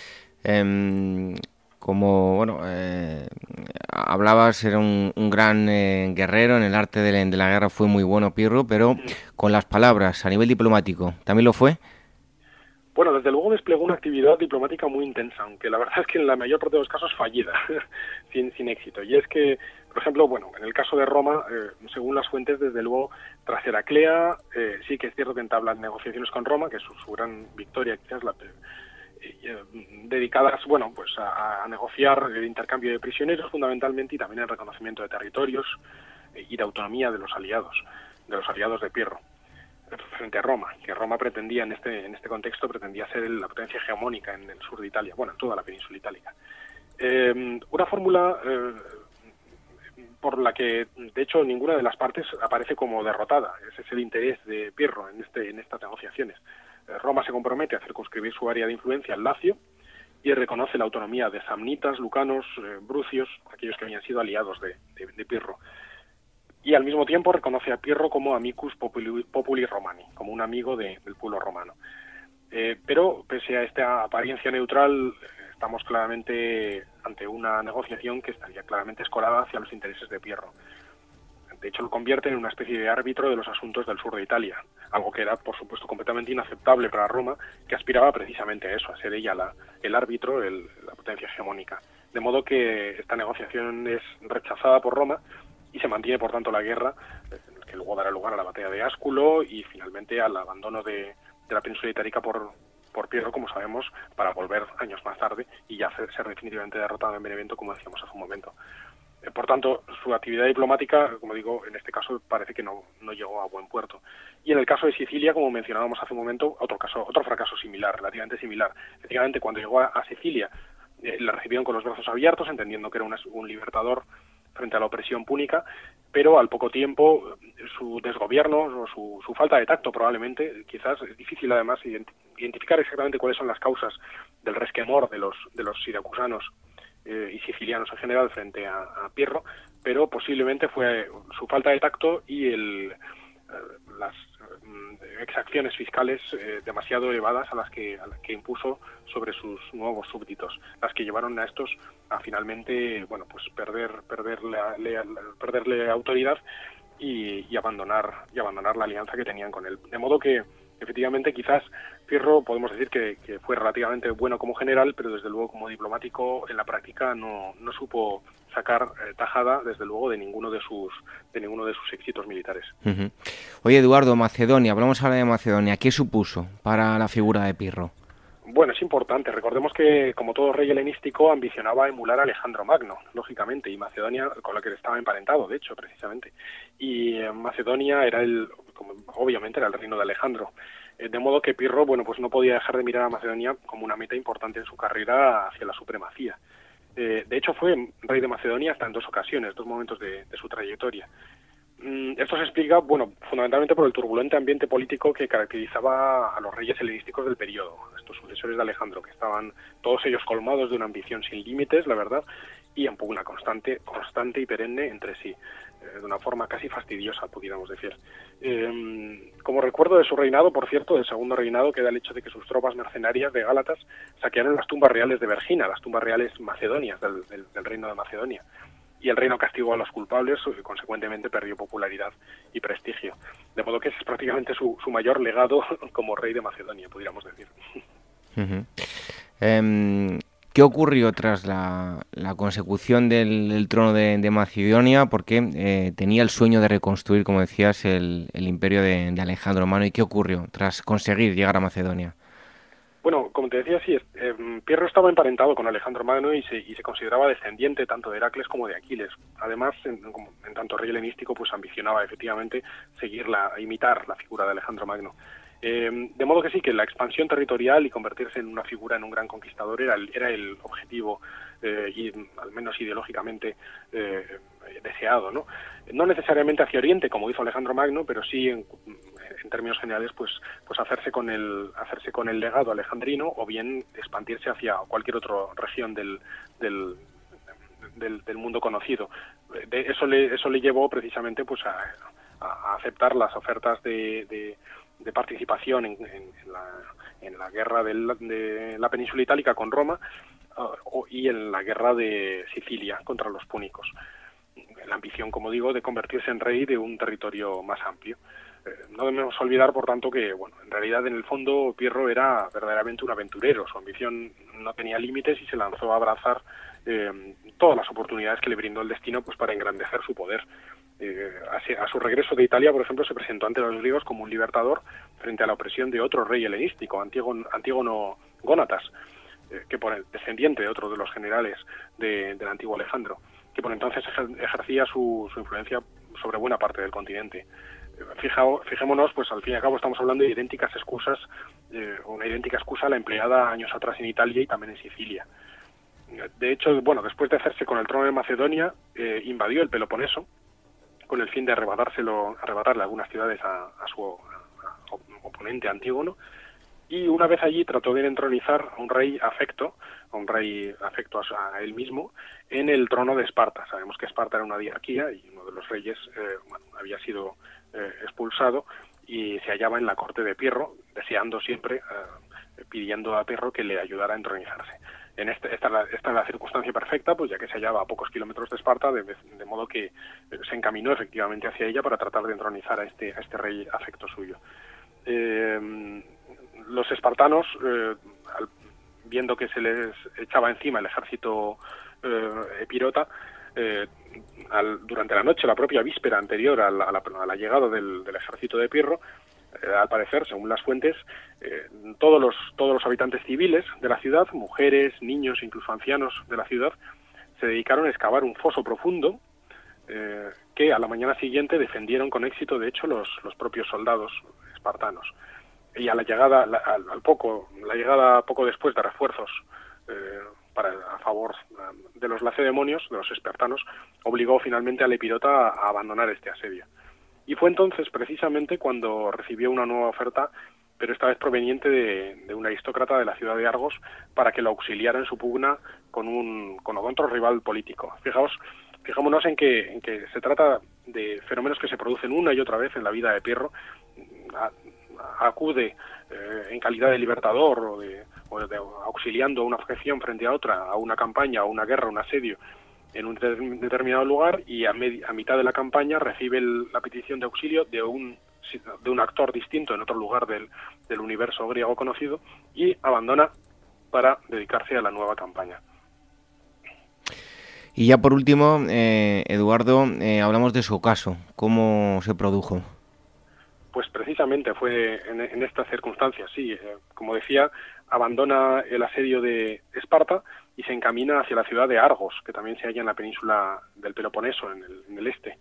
Speaker 11: Um, como, bueno, eh, hablabas, era un, un gran eh, guerrero, en el arte de la, de la guerra fue muy bueno Pirro, pero uh-huh. con las palabras, a nivel diplomático, ¿también lo fue?
Speaker 10: Bueno, desde luego desplegó una actividad diplomática muy intensa, aunque la verdad es que en la mayor parte de los casos fallida, sin, sin éxito. Y es que, por ejemplo, bueno, en el caso de Roma, eh, según las fuentes, desde luego, tras Heraclea, eh, sí que es cierto que entablan negociaciones con Roma, que es su, su gran victoria, quizás la eh, eh, dedicadas, bueno, pues a, a negociar el intercambio de prisioneros fundamentalmente y también el reconocimiento de territorios eh, y de autonomía de los aliados, de los aliados de Pirro frente a Roma, que Roma pretendía en este en este contexto pretendía ser la potencia hegemónica en el sur de Italia, bueno, en toda la península itálica. Eh, una fórmula eh, por la que, de hecho, ninguna de las partes aparece como derrotada. Ese es el interés de Pirro en este en estas negociaciones. Eh, Roma se compromete a circunscribir su área de influencia al Lacio y reconoce la autonomía de samnitas, lucanos, eh, brucios, aquellos que habían sido aliados de, de, de Pirro. Y al mismo tiempo reconoce a Pirro como amicus populi, populi romani, como un amigo de, del pueblo romano. Eh, pero, pese a esta apariencia neutral, estamos claramente ante una negociación que estaría claramente escorada hacia los intereses de Pirro. De hecho, lo convierte en una especie de árbitro de los asuntos del sur de Italia, algo que era, por supuesto, completamente inaceptable para Roma, que aspiraba precisamente a eso, a ser ella la, el árbitro, el, la potencia hegemónica. De modo que esta negociación es rechazada por Roma, y se mantiene, por tanto, la guerra, que luego dará lugar a la batalla de Asculo y finalmente al abandono de, de la península itálica por, por Pirro, como sabemos, para volver años más tarde y ya ser, ser definitivamente derrotado en Benevento, como decíamos hace un momento. Por tanto, su actividad diplomática, como digo, en este caso parece que no, no llegó a buen puerto. Y en el caso de Sicilia, como mencionábamos hace un momento, otro caso, otro fracaso similar, relativamente similar. Efectivamente, cuando llegó a, a Sicilia, eh, la recibieron con los brazos abiertos, entendiendo que era una, un libertador frente a la opresión púnica, pero al poco tiempo su desgobierno o su, su falta de tacto probablemente, quizás es difícil además identificar exactamente cuáles son las causas del resquemor de los, de los siracusanos eh, y sicilianos en general frente a, a Pirro, pero posiblemente fue su falta de tacto y el, eh, las eh, exacciones fiscales eh, demasiado elevadas a las que, a las que impuso sobre sus nuevos súbditos, las que llevaron a estos a finalmente, bueno, pues perder, perderle, perderle autoridad y, y abandonar y abandonar la alianza que tenían con él. De modo que, efectivamente, quizás Pirro podemos decir que, que fue relativamente bueno como general, pero desde luego como diplomático en la práctica no, no supo sacar eh, tajada, desde luego, de ninguno de sus de ninguno de sus éxitos militares.
Speaker 11: Uh-huh. Oye, Eduardo, Macedonia, hablamos ahora de Macedonia. ¿Qué supuso para la figura de Pirro?
Speaker 10: Bueno, es importante. Recordemos que, como todo rey helenístico, ambicionaba emular a Alejandro Magno, lógicamente, y Macedonia, con la que estaba emparentado, de hecho, precisamente. Y eh, Macedonia era el, como, obviamente, era el reino de Alejandro. Eh, de modo que Pirro, bueno, pues no podía dejar de mirar a Macedonia como una meta importante en su carrera hacia la supremacía. Eh, de hecho, fue rey de Macedonia hasta en dos ocasiones, dos momentos de, de su trayectoria. Esto se explica, bueno, fundamentalmente por el turbulento ambiente político que caracterizaba a los reyes helenísticos del periodo, estos sucesores de Alejandro, que estaban todos ellos colmados de una ambición sin límites, la verdad, y en pugna constante, constante y perenne entre sí, eh, de una forma casi fastidiosa, pudiéramos decir. Eh, como recuerdo de su reinado, por cierto, del segundo reinado, queda el hecho de que sus tropas mercenarias de Gálatas saquearon las tumbas reales de Vergina, las tumbas reales macedonias del, del, del reino de Macedonia. Y el reino castigó a los culpables y, consecuentemente, perdió popularidad y prestigio. De modo que ese es prácticamente su, su mayor legado como rey de Macedonia, pudiéramos decir.
Speaker 11: Uh-huh. Um, ¿Qué ocurrió tras la, la consecución del, del trono de, de Macedonia? Porque eh, tenía el sueño de reconstruir, como decías, el, el imperio de, de Alejandro Magno. ¿Y qué ocurrió tras conseguir llegar a Macedonia?
Speaker 10: Bueno, como te decía, sí, eh, Pirro estaba emparentado con Alejandro Magno y se, y se consideraba descendiente tanto de Heracles como de Aquiles. Además, en, en tanto rey helenístico, pues ambicionaba efectivamente seguir la, imitar la figura de Alejandro Magno. Eh, de modo que sí, que la expansión territorial y convertirse en una figura, en un gran conquistador, era el, era el objetivo, eh, y al menos ideológicamente eh, deseado, ¿no? No necesariamente hacia Oriente, como hizo Alejandro Magno, pero sí en, en términos generales, pues, pues hacerse con el, hacerse con el legado alejandrino, o bien expandirse hacia cualquier otra región del, del, del, del mundo conocido. De eso le, eso le llevó precisamente, pues, a, a aceptar las ofertas de, de de participación en, en, en, la, en la guerra del, de la península itálica con Roma uh, y en la guerra de Sicilia contra los púnicos. La ambición, como digo, de convertirse en rey de un territorio más amplio. Eh, no debemos olvidar, por tanto, que bueno, en realidad, en el fondo, Pirro era verdaderamente un aventurero. Su ambición no tenía límites y se lanzó a abrazar eh, todas las oportunidades que le brindó el destino, pues, para engrandecer su poder. Eh, a, a su regreso de Italia, por ejemplo, se presentó ante los griegos como un libertador frente a la opresión de otro rey helenístico, Antígono, Antígono Gónatas, eh, que por el descendiente de otro de los generales de, del antiguo Alejandro, que por entonces ejercía su, su influencia sobre buena parte del continente. Eh, fijao, fijémonos, pues al fin y al cabo estamos hablando de idénticas excusas, eh, una idéntica excusa la empleada años atrás en Italia y también en Sicilia. De hecho, bueno, después de hacerse con el trono de Macedonia, eh, invadió el Peloponeso, con el fin de arrebatárselo, arrebatarle algunas ciudades a, a su a, a oponente Antígono, y una vez allí trató de entronizar a un rey afecto, a un rey afecto a, a él mismo, en el trono de Esparta. Sabemos que Esparta era una diarquía y uno de los reyes eh, bueno, había sido eh, expulsado y se hallaba en la corte de Pirro, deseando siempre, eh, pidiendo a Pirro que le ayudara a entronizarse. En este, esta, esta es la circunstancia perfecta, pues ya que se hallaba a pocos kilómetros de Esparta, de, de modo que se encaminó efectivamente hacia ella para tratar de entronizar a este, a este rey afecto suyo. Eh, los espartanos, eh, al, viendo que se les echaba encima el ejército eh, epirota, eh, al, durante la noche, la propia víspera anterior a la, a la, a la llegada del, del ejército de Pirro, al parecer, según las fuentes, eh, todos los todos los habitantes civiles de la ciudad, mujeres, niños, incluso ancianos de la ciudad, se dedicaron a excavar un foso profundo eh, que a la mañana siguiente defendieron con éxito, de hecho, los, los propios soldados espartanos. Y a la llegada, la, al, al poco, la llegada poco después de refuerzos eh, para a favor de los lacedemonios, de los espartanos, obligó finalmente al epirota a abandonar este asedio. Y fue entonces precisamente cuando recibió una nueva oferta, pero esta vez proveniente de, de un aristócrata de la ciudad de Argos, para que lo auxiliara en su pugna con un con otro rival político. Fijaos, fijémonos en que, en que se trata de fenómenos que se producen una y otra vez en la vida de Pirro. A, a, acude eh, en calidad de libertador o de, o de auxiliando a una facción frente a otra, a una campaña, a una guerra, a un asedio en un de, determinado lugar, y a, a mitad de la campaña recibe el, la petición de auxilio de un de un actor distinto en otro lugar del, del universo griego conocido, y abandona para dedicarse a la nueva campaña.
Speaker 11: Y ya por último, eh, Eduardo, eh, hablamos de su caso. ¿Cómo se produjo?
Speaker 10: Pues precisamente fue en, en estas circunstancias, sí. Eh, como decía, abandona el asedio de Esparta y se encamina hacia la ciudad de Argos, que también se halla en la península del Peloponeso, en el, en el este.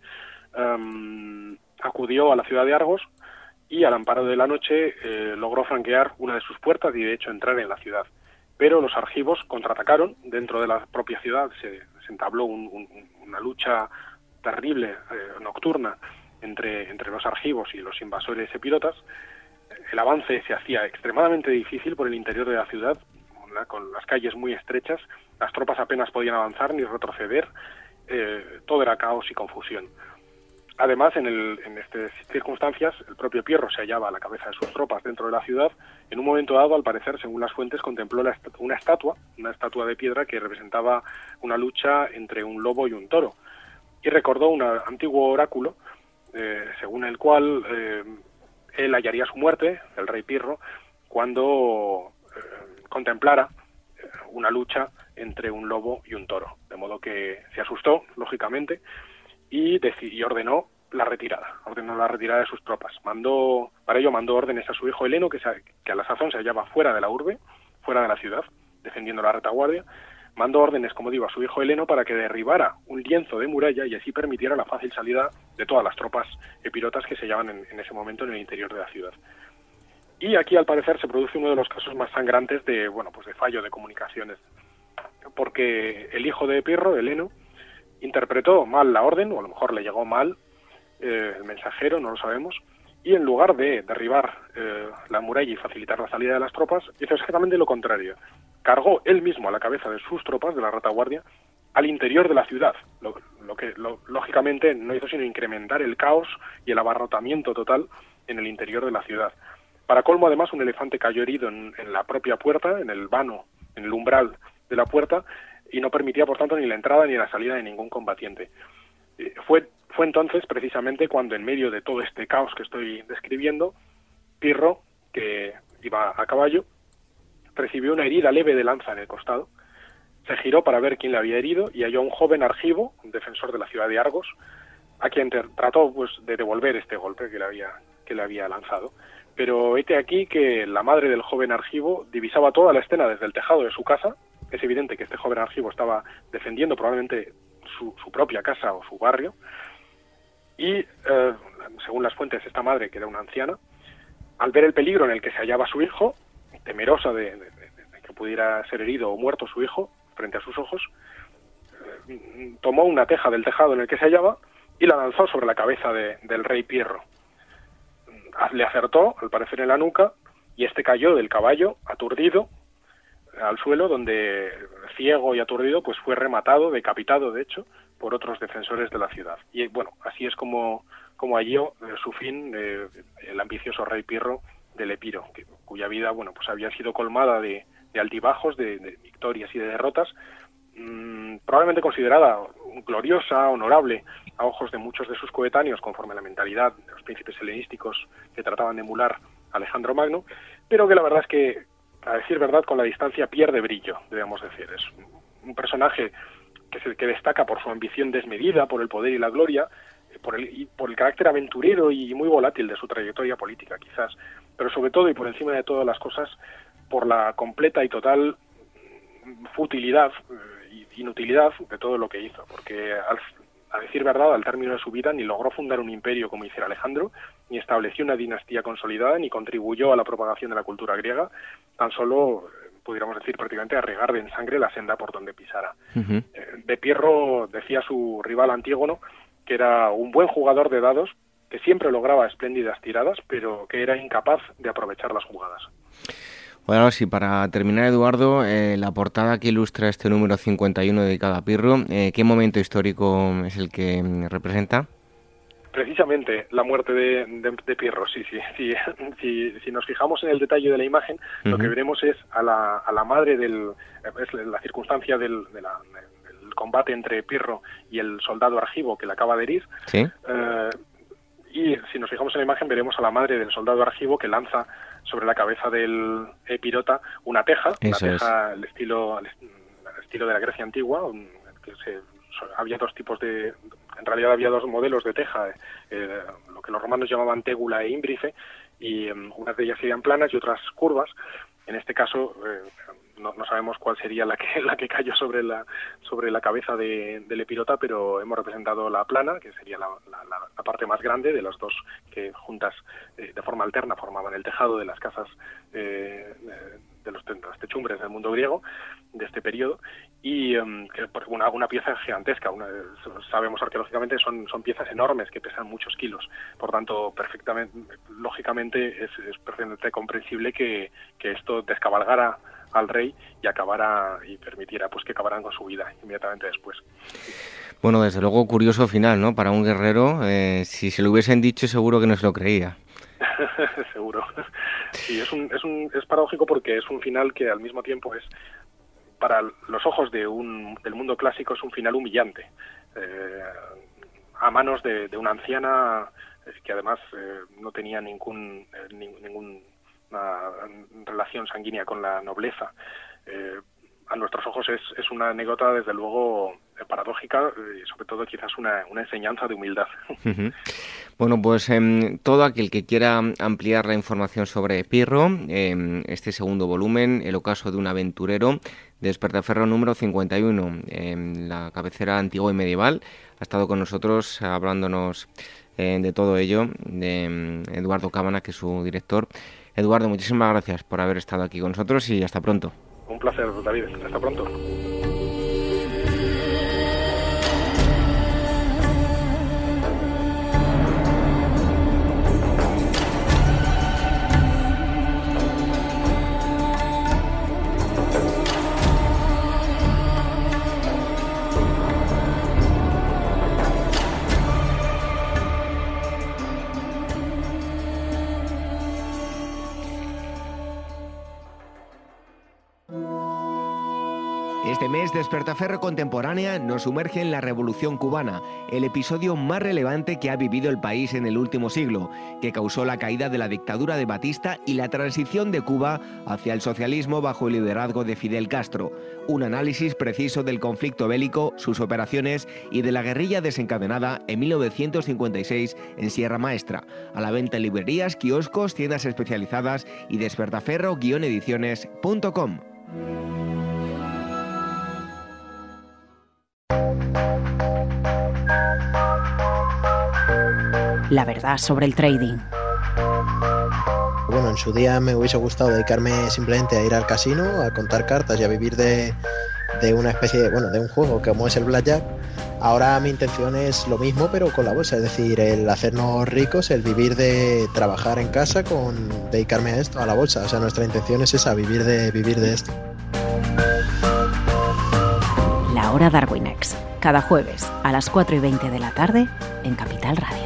Speaker 10: Um, acudió a la ciudad de Argos y al amparo de la noche eh, logró franquear una de sus puertas y de hecho entrar en la ciudad. Pero los argivos contraatacaron dentro de la propia ciudad, se, se entabló un, un, una lucha terrible, eh, nocturna, entre, entre los argivos y los invasores epirotas. El avance se hacía extremadamente difícil por el interior de la ciudad, con las calles muy estrechas, las tropas apenas podían avanzar ni retroceder, eh, todo era caos y confusión. Además, en, el, en estas circunstancias, el propio Pirro se hallaba a la cabeza de sus tropas dentro de la ciudad. En un momento dado, al parecer, según las fuentes, contempló la, una estatua, una estatua de piedra que representaba una lucha entre un lobo y un toro. Y recordó un antiguo oráculo, eh, según el cual eh, él hallaría su muerte, el rey Pirro, cuando eh, contemplara una lucha entre un lobo y un toro. De modo que se asustó, lógicamente, y decidió, ordenó la retirada, ordenó la retirada de sus tropas. Mandó, para ello mandó órdenes a su hijo Heleno, que, se, que a la sazón se hallaba fuera de la urbe, fuera de la ciudad, defendiendo la retaguardia. Mandó órdenes, como digo, a su hijo Heleno para que derribara un lienzo de muralla y así permitiera la fácil salida de todas las tropas epirotas que se hallaban en, en ese momento en el interior de la ciudad. Y aquí, al parecer, se produce uno de los casos más sangrantes de, bueno, pues de fallo de comunicaciones, porque el hijo de Pirro, Heleno, interpretó mal la orden, o a lo mejor le llegó mal eh, el mensajero, no lo sabemos, y en lugar de derribar eh, la muralla y facilitar la salida de las tropas, hizo exactamente lo contrario. Cargó él mismo a la cabeza de sus tropas, de la retaguardia, al interior de la ciudad, lo, lo que lo, lógicamente no hizo sino incrementar el caos y el abarrotamiento total en el interior de la ciudad. Para colmo, además, un elefante cayó herido en, en la propia puerta, en el vano, en el umbral de la puerta, y no permitía, por tanto, ni la entrada ni la salida de ningún combatiente. Eh, fue, fue entonces, precisamente, cuando en medio de todo este caos que estoy describiendo, Pirro, que iba a caballo, recibió una herida leve de lanza en el costado, se giró para ver quién le había herido y halló a un joven argivo, un defensor de la ciudad de Argos, a quien trató pues de devolver este golpe que le había, que le había lanzado. Pero hete aquí que la madre del joven argivo divisaba toda la escena desde el tejado de su casa. Es evidente que este joven argivo estaba defendiendo probablemente su, su propia casa o su barrio. Y, eh, según las fuentes, esta madre, que era una anciana, al ver el peligro en el que se hallaba su hijo, temerosa de, de, de, de que pudiera ser herido o muerto su hijo frente a sus ojos, eh, tomó una teja del tejado en el que se hallaba y la lanzó sobre la cabeza de, del rey Pirro. Le acertó, al parecer, en la nuca, y este cayó del caballo, aturdido, al suelo, donde, ciego y aturdido, pues fue rematado, decapitado, de hecho, por otros defensores de la ciudad. Y bueno, así es como, como halló eh, su fin eh, el ambicioso rey Pirro del Epiro, que, cuya vida, bueno, pues había sido colmada de, de altibajos, de, de victorias y de derrotas, mmm, probablemente considerada gloriosa, honorable a ojos de muchos de sus coetáneos, conforme a la mentalidad de los príncipes helenísticos que trataban de emular a Alejandro Magno, pero que la verdad es que, a decir verdad, con la distancia pierde brillo, debemos decir. Es un personaje que, se, que destaca por su ambición desmedida, por el poder y la gloria, por el, y por el carácter aventurero y muy volátil de su trayectoria política, quizás, pero sobre todo y por encima de todas las cosas, por la completa y total futilidad y, inutilidad de todo lo que hizo, porque al, a decir verdad, al término de su vida ni logró fundar un imperio como hiciera Alejandro, ni estableció una dinastía consolidada, ni contribuyó a la propagación de la cultura griega, tan solo, pudiéramos decir prácticamente, a regar en sangre la senda por donde pisara. Uh-huh. Eh, de Pirro decía su rival Antígono que era un buen jugador de dados, que siempre lograba espléndidas tiradas, pero que era incapaz de aprovechar las jugadas.
Speaker 11: Bueno, sí, para terminar, Eduardo, eh, la portada que ilustra este número cincuenta y uno dedicado a Pirro, eh, ¿qué momento histórico es el que representa?
Speaker 10: Precisamente la muerte de, de, de Pirro, sí, sí, sí. Si, si nos fijamos en el detalle de la imagen, uh-huh. lo que veremos es a la, a la madre del... es la circunstancia del, de la, del combate entre Pirro y el soldado Argivo que le acaba de herir.
Speaker 11: ¿Sí?
Speaker 10: Eh, y si nos fijamos en la imagen, veremos a la madre del soldado Argivo que lanza sobre la cabeza del Epirota una teja,
Speaker 11: Eso
Speaker 10: una teja
Speaker 11: es.
Speaker 10: al estilo, al estilo de la Grecia antigua, un, que se, había dos tipos de... En realidad había dos modelos de teja, eh, lo que los romanos llamaban tégula e ímbrice, y um, unas de ellas serían planas y otras curvas. En este caso, eh, no, no sabemos cuál sería la que la que cayó sobre la sobre la cabeza de, del Epirota, pero hemos representado la plana, que sería la, la, la parte más grande de las dos que juntas eh, de forma alterna formaban el tejado de las casas eh, de, los, de las techumbres del mundo griego de este periodo, y um, que una, una pieza gigantesca. Una, sabemos arqueológicamente son son piezas enormes que pesan muchos kilos, por tanto perfectamente lógicamente es, es perfectamente comprensible que, que esto descabalgara al rey y acabara y permitiera pues que acabaran con su vida inmediatamente después.
Speaker 11: Bueno, desde luego curioso final, ¿no? Para un guerrero, eh, si se lo hubiesen dicho seguro que no se lo creía.
Speaker 10: Seguro. Sí, es un, es un es paradójico porque es un final que al mismo tiempo es, para los ojos de un del mundo clásico, es un final humillante, eh, a manos de, de una anciana eh, que además eh, no tenía ningún eh, ningún, ningún una relación sanguínea con la nobleza. Eh, a nuestros ojos es, es una anécdota desde luego eh, paradójica y eh, sobre todo quizás una, una enseñanza de humildad.
Speaker 11: Uh-huh. Bueno, pues eh, todo aquel que quiera ampliar la información sobre Pirro, eh, este segundo volumen, El ocaso de un aventurero, Despertaferro número cincuenta y uno, en la cabecera antigua y medieval, ha estado con nosotros hablándonos eh, de todo ello, de eh, Eduardo Cámara, que es su director. Eduardo, muchísimas gracias por haber estado aquí con nosotros y hasta pronto.
Speaker 10: Un placer, David. Hasta pronto.
Speaker 9: Este mes, Despertaferro Contemporánea nos sumerge en la Revolución Cubana, el episodio más relevante que ha vivido el país en el último siglo, que causó la caída de la dictadura de Batista y la transición de Cuba hacia el socialismo bajo el liderazgo de Fidel Castro. Un análisis preciso del conflicto bélico, sus operaciones y de la guerrilla desencadenada en mil novecientos cincuenta y seis en Sierra Maestra. A la venta en librerías, kioscos, tiendas especializadas y despertaferro guion ediciones punto com.
Speaker 4: La verdad sobre el trading.
Speaker 12: Bueno, en su día me hubiese gustado dedicarme simplemente a ir al casino, a contar cartas y a vivir de, de una especie de, bueno, de un juego como es el blackjack. Ahora mi intención es lo mismo, pero con la bolsa, es decir, el hacernos ricos, el vivir de trabajar en casa con dedicarme a esto, a la bolsa. O sea, nuestra intención es esa, vivir de vivir de esto.
Speaker 4: La hora Darwinex, cada jueves a las cuatro y veinte de la tarde en Capital Radio.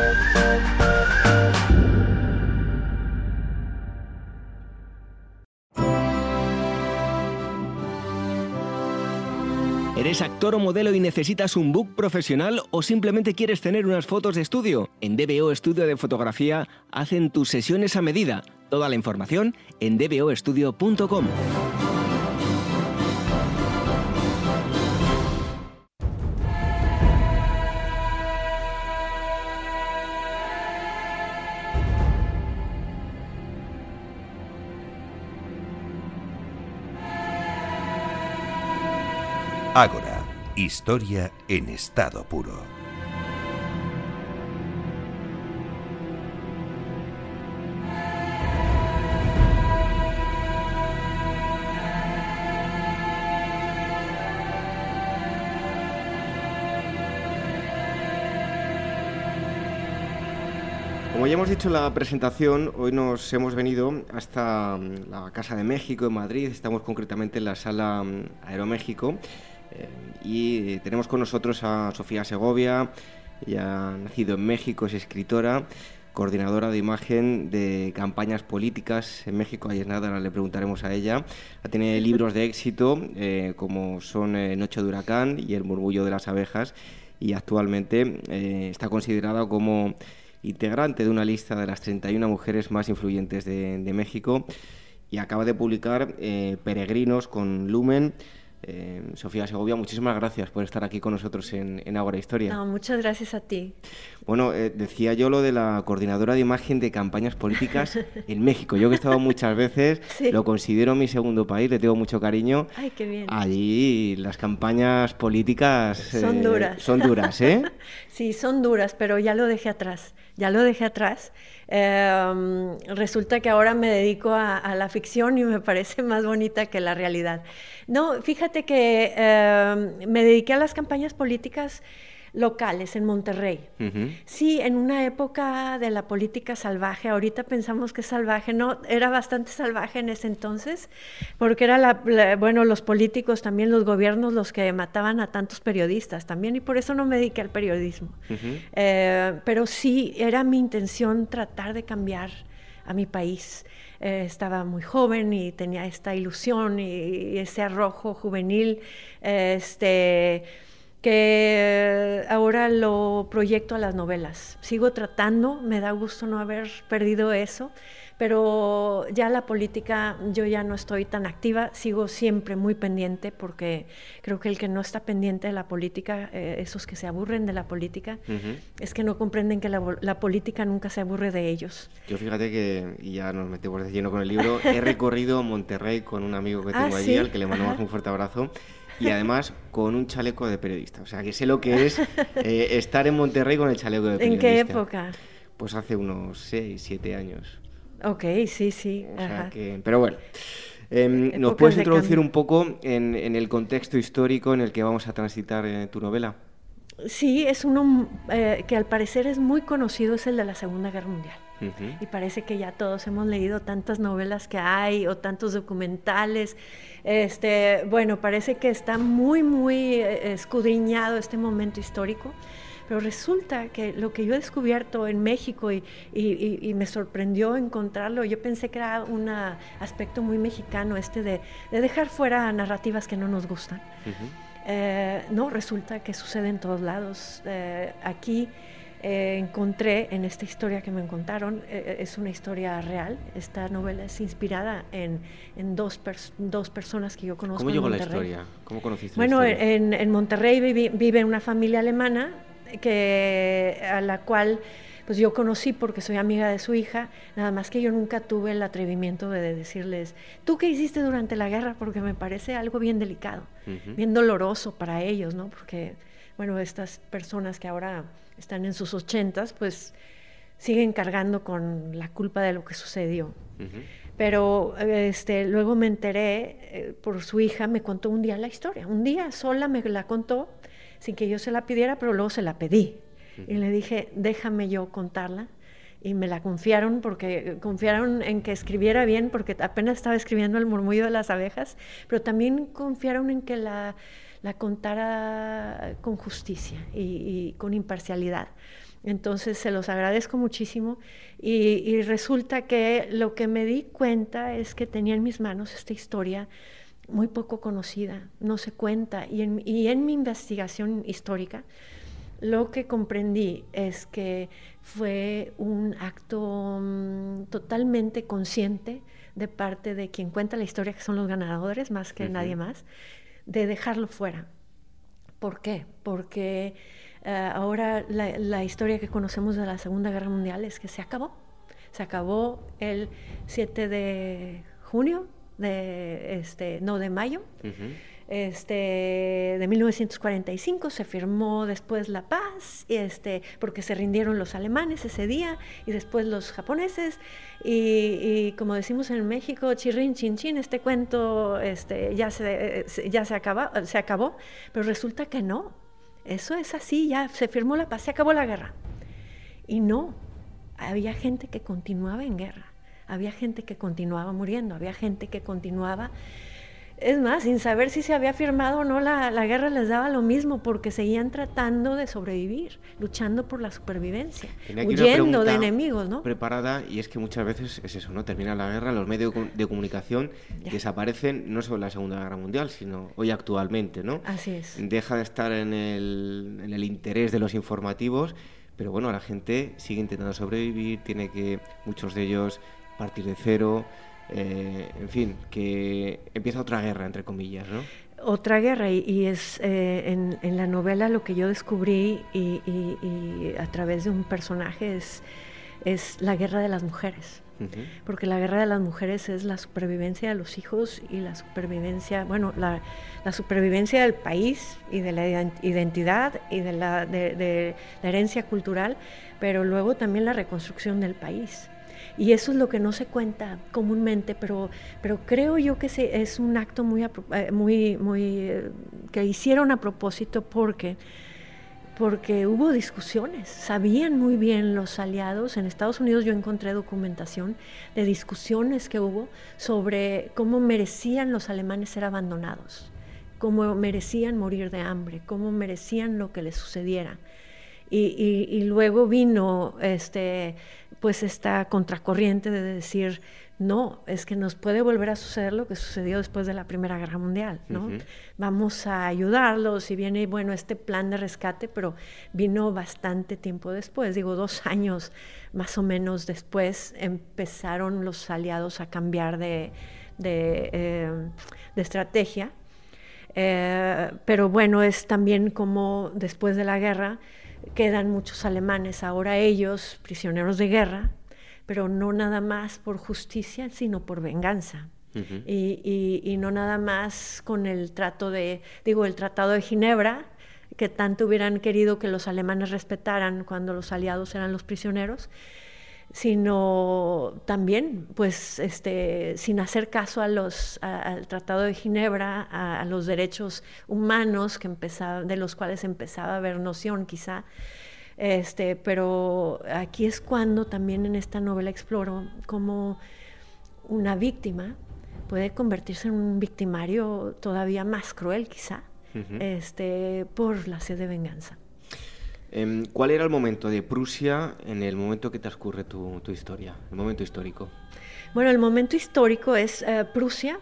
Speaker 9: ¿Eres actor o modelo y necesitas un book profesional o simplemente quieres tener unas fotos de estudio? En D B O Estudio de Fotografía hacen tus sesiones a medida. Toda la información en d b o estudio punto com.
Speaker 1: Ágora, historia en estado puro.
Speaker 2: Como ya hemos dicho en la presentación, hoy nos hemos venido hasta la Casa de México en Madrid. Estamos concretamente en la Sala Aeroméxico eh, y tenemos con nosotros a Sofía Segovia. Ella ha nacido en México, es escritora, coordinadora de imagen de campañas políticas en México. Ayer nada, ahora le preguntaremos a ella. Tiene libros de éxito eh, como son eh, Noche de Huracán y El murmullo de las abejas, y actualmente eh, está considerada como integrante de una lista de las treinta y una mujeres más influyentes de, de México, y acaba de publicar eh, Peregrinos con Lumen. Eh, Sofía Segovia, muchísimas gracias por estar aquí con nosotros en, en Ágora Historia.
Speaker 13: No, muchas gracias a ti.
Speaker 2: Bueno, eh, decía yo lo de la coordinadora de imagen de campañas políticas en México. Yo que he estado muchas veces, sí. Lo considero mi segundo país, le tengo mucho cariño.
Speaker 13: Ay, qué bien.
Speaker 2: Allí las campañas políticas
Speaker 13: son
Speaker 2: eh,
Speaker 13: duras.
Speaker 2: Son duras, ¿eh?
Speaker 13: Sí, son duras, pero ya lo dejé atrás. Ya lo dejé atrás. Eh, resulta que ahora me dedico a, a la ficción y me parece más bonita que la realidad. No, fíjate que eh, me dediqué a las campañas políticas locales en Monterrey. Uh-huh. Sí, en una época de la política salvaje. Ahorita pensamos que es salvaje, no, era bastante salvaje en ese entonces, porque era la, la, bueno, los políticos, también los gobiernos, los que mataban a tantos periodistas también, y por eso no me dediqué al periodismo. Uh-huh. Eh, pero sí, era mi intención tratar de cambiar a mi país. Eh, estaba muy joven y tenía esta ilusión y, y ese arrojo juvenil, eh, este... que ahora lo proyecto a las novelas. Sigo tratando, me da gusto no haber perdido eso, pero ya la política, yo ya no estoy tan activa, sigo siempre muy pendiente, porque creo que el que no está pendiente de la política, eh, esos que se aburren de la política, uh-huh. es que no comprenden que la, la política nunca se aburre de ellos.
Speaker 2: Yo fíjate que, y ya nos metemos de lleno con el libro, he recorrido Monterrey con un amigo que tengo ah, allí, ¿sí? Al que le mandamos Ajá. un fuerte abrazo. Y además con un chaleco de periodista. O sea, que sé lo que es eh, estar en Monterrey con el chaleco de periodista.
Speaker 13: ¿En qué época?
Speaker 2: Pues hace unos seis, siete años.
Speaker 13: Ok, sí, sí.
Speaker 2: O sea
Speaker 13: Ajá.
Speaker 2: que, pero bueno, eh, ¿nos puedes introducir cambio. un poco en, en el contexto histórico en el que vamos a transitar eh, tu novela?
Speaker 13: Sí, es uno eh, que al parecer es muy conocido, es el de la Segunda Guerra Mundial. Uh-huh. Y parece que ya todos hemos leído tantas novelas que hay o tantos documentales. Este, bueno, parece que está muy, muy escudriñado este momento histórico. Pero resulta que lo que yo he descubierto en México y, y, y me sorprendió encontrarlo, yo pensé que era un aspecto muy mexicano este de, de dejar fuera narrativas que no nos gustan. Uh-huh. Eh, no, resulta que sucede en todos lados. Eh, aquí eh, encontré en esta historia que me contaron, eh, es una historia real. Esta novela es inspirada en, en dos, pers- dos personas que yo conozco.
Speaker 2: ¿Cómo llegó
Speaker 13: en
Speaker 2: la historia? ¿Cómo conociste
Speaker 13: bueno,
Speaker 2: la historia?
Speaker 13: en, en Monterrey vive, vive una familia alemana que, a la cual pues yo conocí porque soy amiga de su hija, nada más que yo nunca tuve el atrevimiento de decirles, ¿tú qué hiciste durante la guerra? Porque me parece algo bien delicado, uh-huh. bien doloroso para ellos, ¿no? Porque, bueno, estas personas que ahora están en sus ochentas, pues siguen cargando con la culpa de lo que sucedió. Uh-huh. Pero este, luego me enteré, eh, por su hija, me contó un día la historia, un día sola me la contó, sin que yo se la pidiera, pero luego se la pedí. Y le dije, déjame yo contarla. Y me la confiaron, porque confiaron en que escribiera bien, porque apenas estaba escribiendo El murmullo de las abejas, pero también confiaron en que la, la contara con justicia y, y con imparcialidad. Entonces se los agradezco muchísimo. Y, y resulta que lo que me di cuenta es que tenía en mis manos esta historia muy poco conocida, no se cuenta. Y en, y en mi investigación histórica, lo que comprendí es que fue un acto um, totalmente consciente de parte de quien cuenta la historia, que son los ganadores, más que uh-huh. nadie más, de dejarlo fuera. ¿Por qué? Porque uh, ahora la, la historia que conocemos de la Segunda Guerra Mundial es que se acabó. Se acabó el siete de junio, de, este, no, de mayo. Uh-huh. Este, de mil novecientos cuarenta y cinco se firmó después la paz, este, porque se rindieron los alemanes ese día y después los japoneses, y, y como decimos en México, chirrin chin chin, este cuento este, ya, se, ya se, acaba, se acabó, pero resulta que no, eso es así, ya se firmó la paz, se acabó la guerra. Y no, había gente que continuaba en guerra, había gente que continuaba muriendo, había gente que continuaba... Es más, sin saber si se había firmado o no, la, la guerra les daba lo mismo, porque seguían tratando de sobrevivir, luchando por la supervivencia, huyendo de enemigos, ¿no?
Speaker 11: Preparada, y es que muchas veces es eso, ¿no? Termina la guerra, los medios de comunicación ya desaparecen, no solo en la Segunda Guerra Mundial, sino hoy actualmente, ¿no?
Speaker 13: Así es.
Speaker 11: Deja de estar en el, en el interés de los informativos, pero bueno, la gente sigue intentando sobrevivir, tiene que, muchos de ellos, partir de cero... Eh, en fin, que empieza otra guerra, entre comillas, ¿no?
Speaker 13: Otra guerra, y, y es eh, en, en la novela lo que yo descubrí y, y, y a través de un personaje es, es la guerra de las mujeres. Uh-huh. Porque la guerra de las mujeres es la supervivencia de los hijos y la supervivencia, bueno, la, la supervivencia del país y de la identidad y de la, de, de la herencia cultural, pero luego también la reconstrucción del país. Y eso es lo que no se cuenta comúnmente, pero, pero creo yo que se, es un acto muy, muy, muy que hicieron a propósito porque, porque hubo discusiones. Sabían muy bien los aliados. En Estados Unidos yo encontré documentación de discusiones que hubo sobre cómo merecían los alemanes ser abandonados, cómo merecían morir de hambre, cómo merecían lo que les sucediera. Y, y, y luego vino este, pues esta contracorriente de decir, no, es que nos puede volver a suceder lo que sucedió después de la Primera Guerra Mundial, ¿no? Uh-huh. Vamos a ayudarlos, y viene, bueno, este plan de rescate, pero vino bastante tiempo después, digo, dos años más o menos después, empezaron los aliados a cambiar de, de, eh, de estrategia, eh, pero bueno, es también como después de la guerra, quedan muchos alemanes, ahora ellos prisioneros de guerra, pero no nada más por justicia, sino por venganza. Uh-huh. y, y, y no nada más con el trato de, digo, el Tratado de Ginebra, que tanto hubieran querido que los alemanes respetaran cuando los aliados eran los prisioneros, sino también, pues, este, sin hacer caso a los, a, al Tratado de Ginebra, a, a los derechos humanos que empezaba, de los cuales empezaba a haber noción quizá, este, pero aquí es cuando también en esta novela exploro cómo una víctima puede convertirse en un victimario todavía más cruel quizá, uh-huh. este, por la sed de venganza.
Speaker 11: ¿Cuál era el momento de Prusia en el momento que transcurre tu, tu historia, el momento histórico?
Speaker 13: Bueno, el momento histórico es eh, Prusia,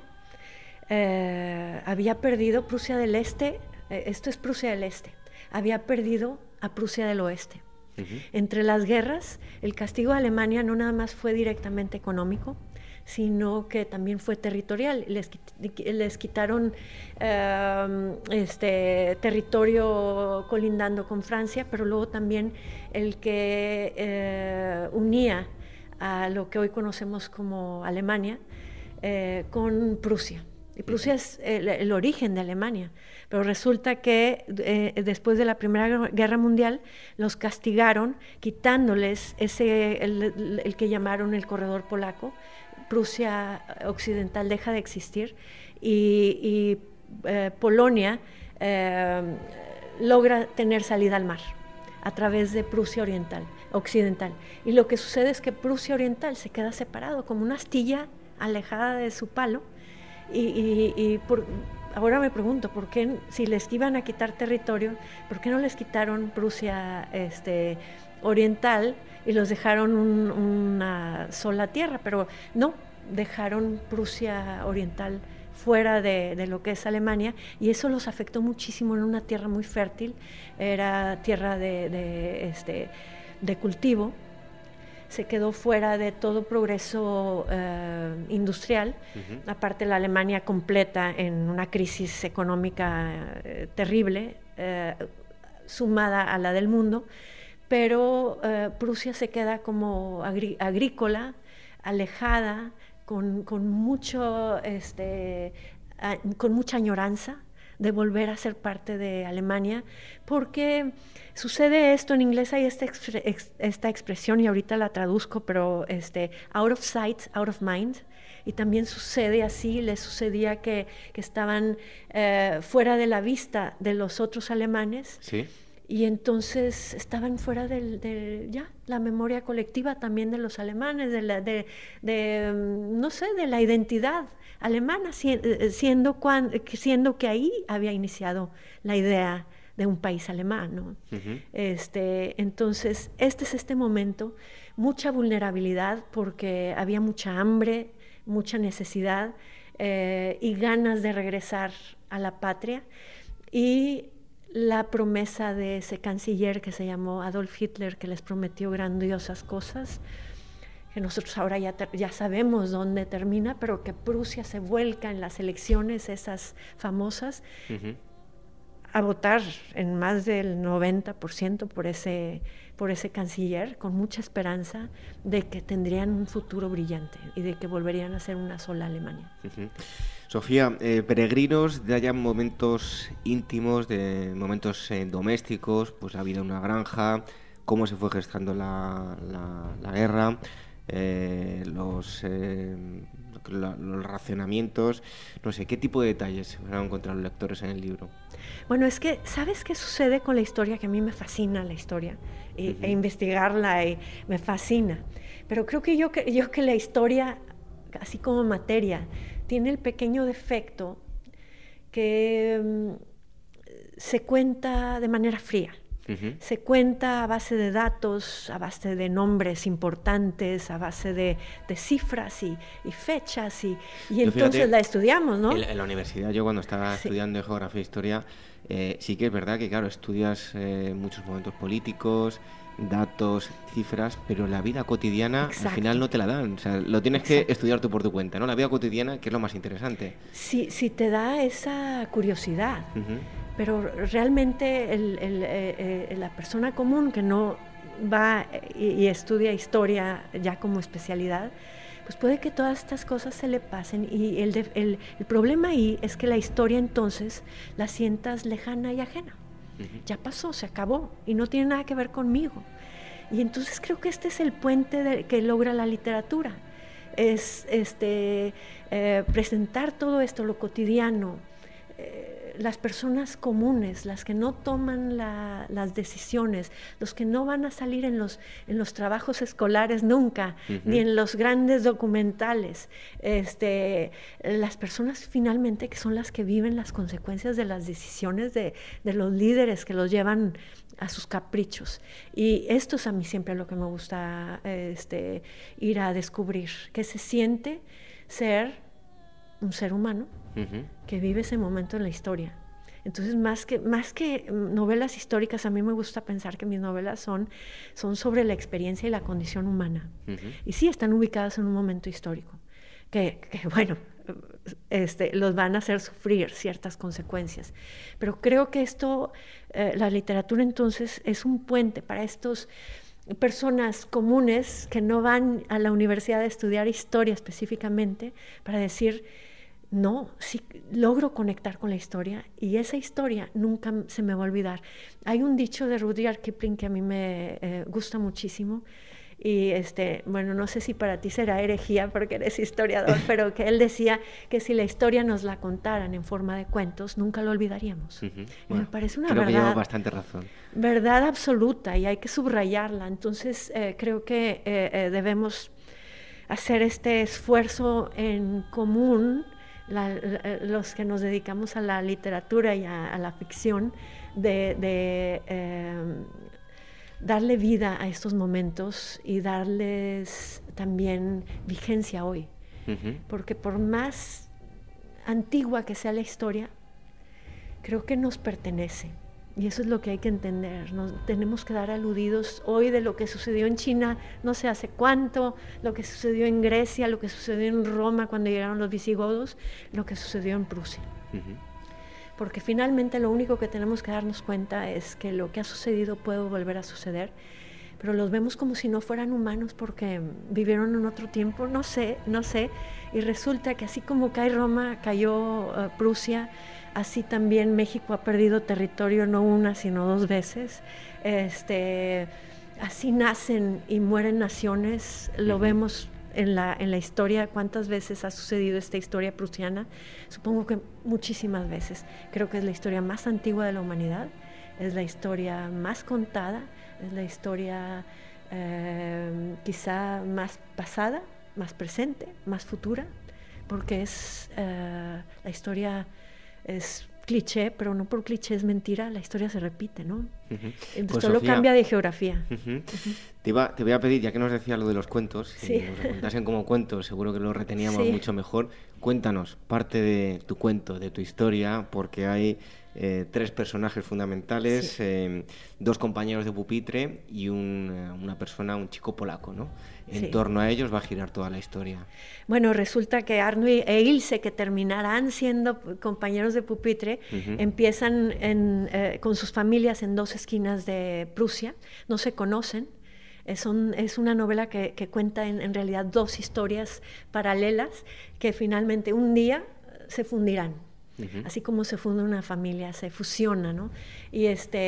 Speaker 13: eh, había perdido, Prusia del Este, eh, esto es Prusia del Este, había perdido a Prusia del Oeste. Uh-huh. Entre las guerras, el castigo de Alemania no nada más fue directamente económico, sino que también fue territorial. Les, les quitaron eh, este territorio colindando con Francia, pero luego también el que eh, unía a lo que hoy conocemos como Alemania eh, con Prusia. Y Prusia es el, el origen de Alemania, pero resulta que eh, después de la Primera Guerra Mundial los castigaron quitándoles ese el, el que llamaron el corredor polaco. Prusia occidental deja de existir y, y eh, Polonia eh, logra tener salida al mar a través de Prusia oriental, occidental. Y lo que sucede es que Prusia oriental se queda separado como una astilla alejada de su palo. Y, y, y por, ahora me pregunto, ¿por qué si les iban a quitar territorio, por qué no les quitaron Prusia este, oriental y los dejaron un, una sola tierra? Pero no, dejaron Prusia oriental fuera de, de lo que es Alemania, y eso los afectó muchísimo en una tierra muy fértil, era tierra de, de, este, de cultivo, se quedó fuera de todo progreso eh, industrial, uh-huh. Aparte la Alemania completa en una crisis económica eh, terrible, eh, sumada a la del mundo, pero eh, Prusia se queda como agri- agrícola, alejada, con, con, mucho, este, a, con mucha añoranza de volver a ser parte de Alemania, porque sucede esto, en inglés hay esta, expre ex esta expresión, y ahorita la traduzco, pero este, out of sight, out of mind, y también sucede así, les sucedía que, que estaban eh, fuera de la vista de los otros alemanes,
Speaker 11: ¿sí?
Speaker 13: Y entonces estaban fuera del, de ya la memoria colectiva también de los alemanes, de, la, de, de no sé, de la identidad alemana, siendo, cuan, siendo que ahí había iniciado la idea de un país alemán, ¿no? Uh-huh. este, entonces, este es este momento, mucha vulnerabilidad porque había mucha hambre, mucha necesidad eh, y ganas de regresar a la patria, y la promesa de ese canciller que se llamó Adolf Hitler, que les prometió grandiosas cosas, que nosotros ahora ya, ya sabemos dónde termina, pero que Prusia se vuelca en las elecciones esas famosas, uh-huh. a votar en más del noventa por ciento por ese, por ese canciller, con mucha esperanza de que tendrían un futuro brillante y de que volverían a ser una sola Alemania.
Speaker 11: Uh-huh. Sofía, eh, peregrinos de allá, momentos íntimos, de momentos eh, domésticos, pues ha habido una granja, cómo se fue gestando la, la, la guerra, eh, los, eh, la, los racionamientos, no sé, ¿qué tipo de detalles van a encontrar los lectores en el libro?
Speaker 13: Bueno, es que, ¿sabes qué sucede con la historia? Que a mí me fascina la historia, y, uh-huh. e investigarla y me fascina, pero creo que yo, que yo que la historia, así como materia, tiene el pequeño defecto que um, se cuenta de manera fría. Uh-huh. Se cuenta a base de datos, a base de nombres importantes, a base de, de cifras y, y fechas, y, y entonces fíjate, la estudiamos, ¿no?
Speaker 11: En, en la universidad, yo cuando estaba sí. estudiando geografía e historia, eh, sí que es verdad que, claro, estudias eh, muchos momentos políticos, datos, cifras, pero la vida cotidiana Exacto. al final no te la dan, o sea, lo tienes Exacto. que estudiar tú por tu cuenta, ¿no? La vida cotidiana, que es lo más interesante.
Speaker 13: Sí, sí te da esa curiosidad, uh-huh. pero realmente el, el, eh, eh, la persona común que no va y, y estudia historia ya como especialidad, pues puede que todas estas cosas se le pasen, y el, de, el, el problema ahí es que la historia entonces la sientas lejana y ajena. Ya pasó, se acabó y no tiene nada que ver conmigo. Y entonces creo que este es el puente de, que logra la literatura, es este, eh, presentar todo esto, lo cotidiano, eh, las personas comunes, las que no toman la, las decisiones, los que no van a salir en los, en los trabajos escolares nunca, uh-huh. ni en los grandes documentales, este, las personas finalmente que son las que viven las consecuencias de las decisiones de, de los líderes que los llevan a sus caprichos. Y esto es a mí siempre lo que me gusta este, ir a descubrir, que se siente ser un ser humano uh-huh. que vive ese momento en la historia. Entonces, más que, más que novelas históricas, a mí me gusta pensar que mis novelas son, son sobre la experiencia y la condición humana. Uh-huh. Y sí, están ubicadas en un momento histórico, que, que bueno, este, los van a hacer sufrir ciertas consecuencias. Pero creo que esto, eh, la literatura entonces es un puente para estos personas comunes que no van a la universidad a estudiar historia específicamente, para decir, no, sí logro conectar con la historia, y esa historia nunca se me va a olvidar. Hay un dicho de Rudyard Kipling que a mí me eh, gusta muchísimo, y este, bueno, no sé si para ti será herejía porque eres historiador, pero que él decía que si la historia nos la contaran en forma de cuentos, nunca lo olvidaríamos. Uh-huh. Bueno, me parece una
Speaker 11: creo
Speaker 13: verdad,
Speaker 11: que lleva bastante razón.
Speaker 13: Verdad absoluta, y hay que subrayarla. Entonces eh, creo que eh, eh, debemos hacer este esfuerzo en común, la, la, los que nos dedicamos a la literatura y a, a la ficción, de, de eh, darle vida a estos momentos y darles también vigencia hoy. Uh-huh. Porque por más antigua que sea la historia, creo que nos pertenece. Y eso es lo que hay que entender. Nos tenemos que dar aludidos hoy de lo que sucedió en China no sé hace cuánto, lo que sucedió en Grecia, lo que sucedió en Roma cuando llegaron los visigodos, lo que sucedió en Prusia. Uh-huh. Porque finalmente lo único que tenemos que darnos cuenta es que lo que ha sucedido puede volver a suceder, pero los vemos como si no fueran humanos porque vivieron en otro tiempo, no sé, no sé, y resulta que así como cae Roma, cayó uh, Prusia, así también México ha perdido territorio no una, sino dos veces. Este, así nacen y mueren naciones, lo uh-huh. vemos en la, en la historia, cuántas veces ha sucedido esta historia prusiana. Supongo que muchísimas veces. Creo que es la historia más antigua de la humanidad, es la historia más contada, es la historia eh, quizá más pasada, más presente, más futura, porque es uh, la historia es cliché, pero no por cliché es mentira, la historia se repite, ¿no? Uh-huh. Entonces pues solo Sofía, cambia de geografía.
Speaker 11: Uh-huh. Uh-huh. Te, iba, te voy a pedir, ya que nos decías lo de los cuentos,
Speaker 13: sí.
Speaker 11: si nos lo contasen como cuentos, seguro que lo reteníamos
Speaker 13: sí.
Speaker 11: mucho mejor. Cuéntanos parte de tu cuento, de tu historia, porque hay eh, tres personajes fundamentales, sí. eh, dos compañeros de pupitre y un, una persona, un chico polaco, ¿no? En sí. torno a ellos va a girar toda la historia.
Speaker 13: Bueno, resulta que Arno e Ilse, que terminarán siendo compañeros de pupitre, uh-huh. empiezan en, eh, con sus familias en dos esquinas de Prusia, no se conocen. Es, un, es una novela que, que cuenta en, en realidad dos historias paralelas que finalmente un día se fundirán. Uh-huh. Así como se funda una familia, se fusiona, ¿no? Y, este,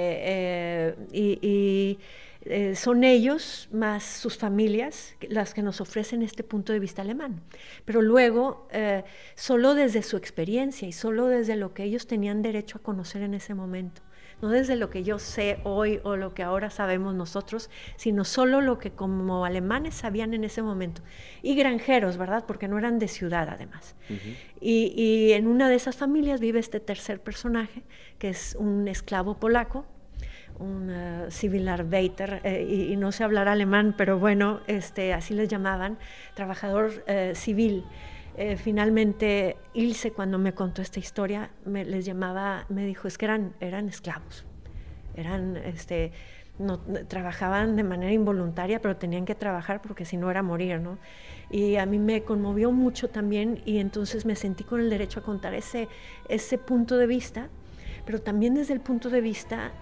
Speaker 13: eh, y, y eh, son ellos más sus familias las que nos ofrecen este punto de vista alemán. Pero luego, eh, solo desde su experiencia y solo desde lo que ellos tenían derecho a conocer en ese momento. No desde lo que yo sé hoy o lo que ahora sabemos nosotros, sino solo lo que como alemanes sabían en ese momento. Y granjeros, ¿verdad? Porque no eran de ciudad, además. Uh-huh. Y, y en una de esas familias vive este tercer personaje, que es un esclavo polaco, un uh, Zivilarbeiter, eh, y, y no sé hablar alemán, pero bueno, este, así les llamaban, trabajador eh, civil. Eh, finalmente, Ilse, cuando me contó esta historia, me les llamaba, me dijo, es que eran, eran esclavos, eran, este, no, trabajaban de manera involuntaria, pero tenían que trabajar porque si no era morir, ¿no? Y a mí me conmovió mucho también, y entonces me sentí con el derecho a contar ese, ese punto de vista, pero también desde el punto de vista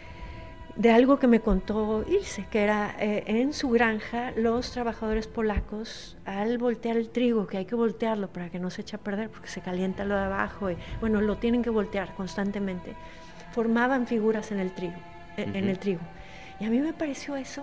Speaker 13: de algo que me contó Ilse, que era eh, en su granja los trabajadores polacos, al voltear el trigo, que hay que voltearlo para que no se eche a perder porque se calienta lo de abajo, y bueno, lo tienen que voltear constantemente, formaban figuras en el trigo, en, uh-huh. en el trigo. Y a mí me pareció eso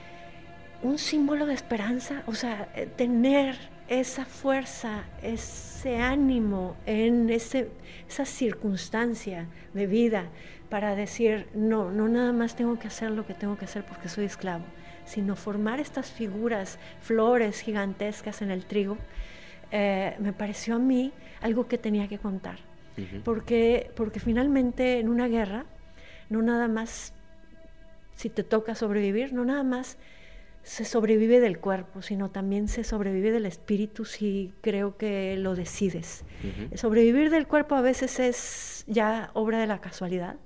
Speaker 13: un símbolo de esperanza, o sea, tener esa fuerza, ese ánimo en ese, esa circunstancia de vida, para decir, no, no nada más tengo que hacer lo que tengo que hacer porque soy esclavo, sino formar estas figuras, flores gigantescas en el trigo, eh, me pareció a mí algo que tenía que contar. Uh-huh. Porque, porque finalmente en una guerra, no nada más, si te toca sobrevivir, no nada más se sobrevive del cuerpo, sino también se sobrevive del espíritu si creo que lo decides. Uh-huh. Sobrevivir del cuerpo a veces es ya obra de la casualidad,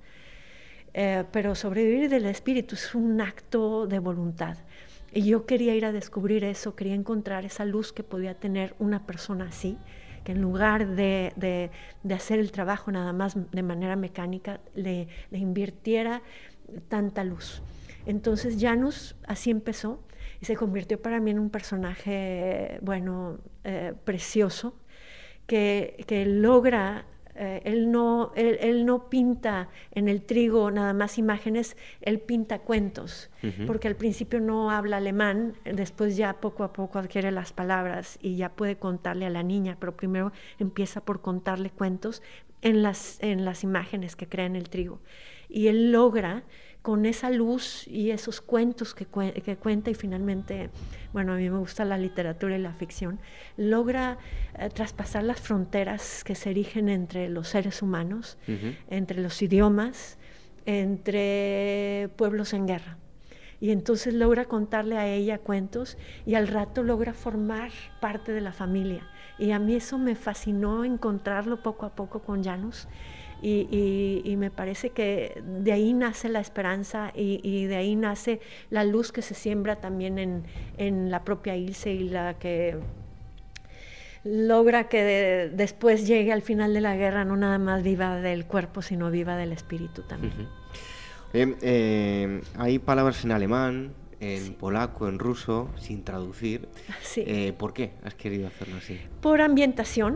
Speaker 13: Eh, pero sobrevivir del espíritu es un acto de voluntad. Y yo quería ir a descubrir eso, quería encontrar esa luz que podía tener una persona así, que en lugar de, de, de hacer el trabajo nada más de manera mecánica, le, le invirtiera tanta luz. Entonces Janus así empezó y se convirtió para mí en un personaje, bueno, eh, precioso, que, que logra... Eh, él, no, él, él no pinta en el trigo nada más imágenes, él pinta cuentos, uh-huh. porque al principio no habla alemán, después ya poco a poco adquiere las palabras y ya puede contarle a la niña, pero primero empieza por contarle cuentos en las, en las imágenes que crea en el trigo. Y él logra, con esa luz y esos cuentos que, cu- que cuenta, y finalmente, bueno, a mí me gusta la literatura y la ficción, logra eh, traspasar las fronteras que se erigen entre los seres humanos, uh-huh. entre los idiomas, entre pueblos en guerra. Y entonces logra contarle a ella cuentos y al rato logra formar parte de la familia. Y a mí eso me fascinó encontrarlo poco a poco con Janus. Y, y, y me parece que de ahí nace la esperanza y, y de ahí nace la luz que se siembra también en, en la propia Ilse, y la que logra que de, después llegue al final de la guerra, no nada más viva del cuerpo, sino viva del espíritu también.
Speaker 11: Uh-huh. eh, eh, hay palabras en alemán, en sí. polaco, en ruso, sin traducir.
Speaker 13: Sí.
Speaker 11: Eh, ¿Por qué has querido hacerlo así?
Speaker 13: Por ambientación.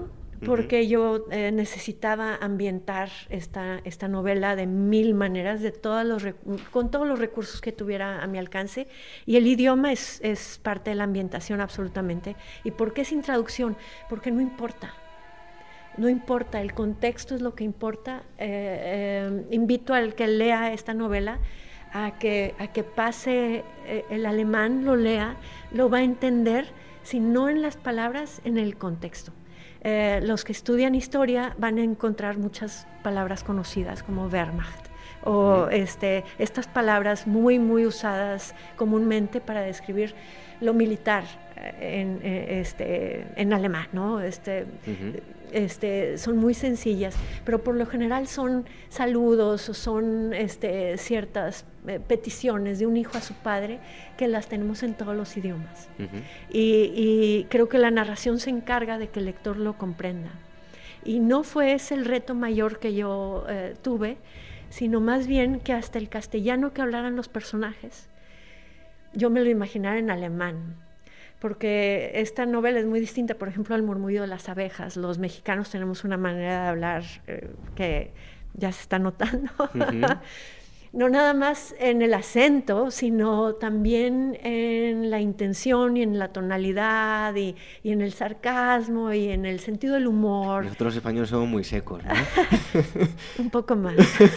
Speaker 13: porque uh-huh. yo eh, necesitaba ambientar esta, esta novela de mil maneras, de todos los con todos los recursos que tuviera a mi alcance, y el idioma es, es parte de la ambientación absolutamente. ¿Y por qué sin traducción? Porque no importa. No importa, el contexto es lo que importa. Eh, eh, invito al que lea esta novela a que, a que pase eh, el alemán, lo lea, lo va a entender, si no en las palabras, en el contexto. Eh, los que estudian historia van a encontrar muchas palabras conocidas como Wehrmacht o este, estas palabras muy, muy usadas comúnmente para describir lo militar en, este, en alemán, ¿no? Este, uh-huh. este, son muy sencillas, pero por lo general son saludos o son este, ciertas eh, peticiones de un hijo a su padre que las tenemos en todos los idiomas. Uh-huh. y, y creo que la narración se encarga de que el lector lo comprenda. Y no fue ese el reto mayor que yo eh, tuve, sino más bien que hasta el castellano que hablaran los personajes, yo me lo imaginara en alemán, porque esta novela es muy distinta, por ejemplo, al Murmullo de las abejas. Los mexicanos tenemos una manera de hablar eh, que ya se está notando. Uh-huh. No nada más en el acento, sino también en la intención y en la tonalidad y, y en el sarcasmo y en el sentido del humor.
Speaker 11: Nosotros los españoles somos muy secos, ¿no?
Speaker 13: Un poco más.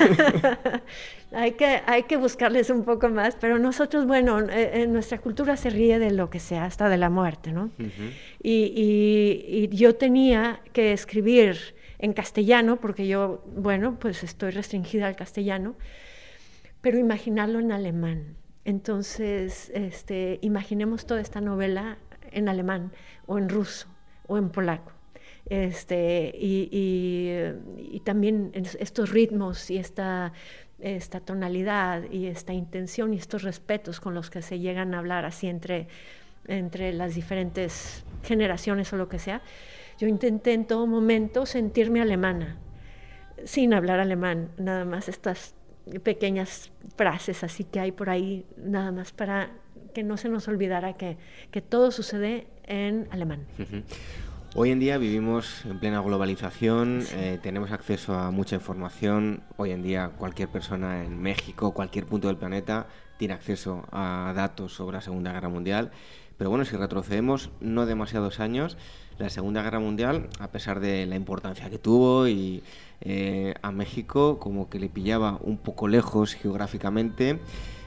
Speaker 13: hay, que, hay que buscarles un poco más, pero nosotros, bueno, eh, en nuestra cultura se ríe de lo que sea, hasta de la muerte, ¿no? Uh-huh. y, y, y yo tenía que escribir en castellano, porque yo, bueno, pues estoy restringida al castellano, pero imaginarlo en alemán. Entonces, este, imaginemos toda esta novela en alemán, o en ruso, o en polaco. Este, y, y, y también estos ritmos y esta, esta tonalidad y esta intención y estos respetos con los que se llegan a hablar así entre, entre las diferentes generaciones o lo que sea. Yo intenté en todo momento sentirme alemana, sin hablar alemán, nada más estas pequeñas frases así que hay por ahí, nada más para que no se nos olvidara que, que todo sucede en alemán.
Speaker 11: Uh-huh. Hoy en día vivimos en plena globalización, sí. eh, tenemos acceso a mucha información. Hoy en día cualquier persona en México, cualquier punto del planeta, tiene acceso a datos sobre la Segunda Guerra Mundial. Pero bueno, si retrocedemos no demasiados años, la Segunda Guerra Mundial, a pesar de la importancia que tuvo, y eh, a México como que le pillaba un poco lejos geográficamente,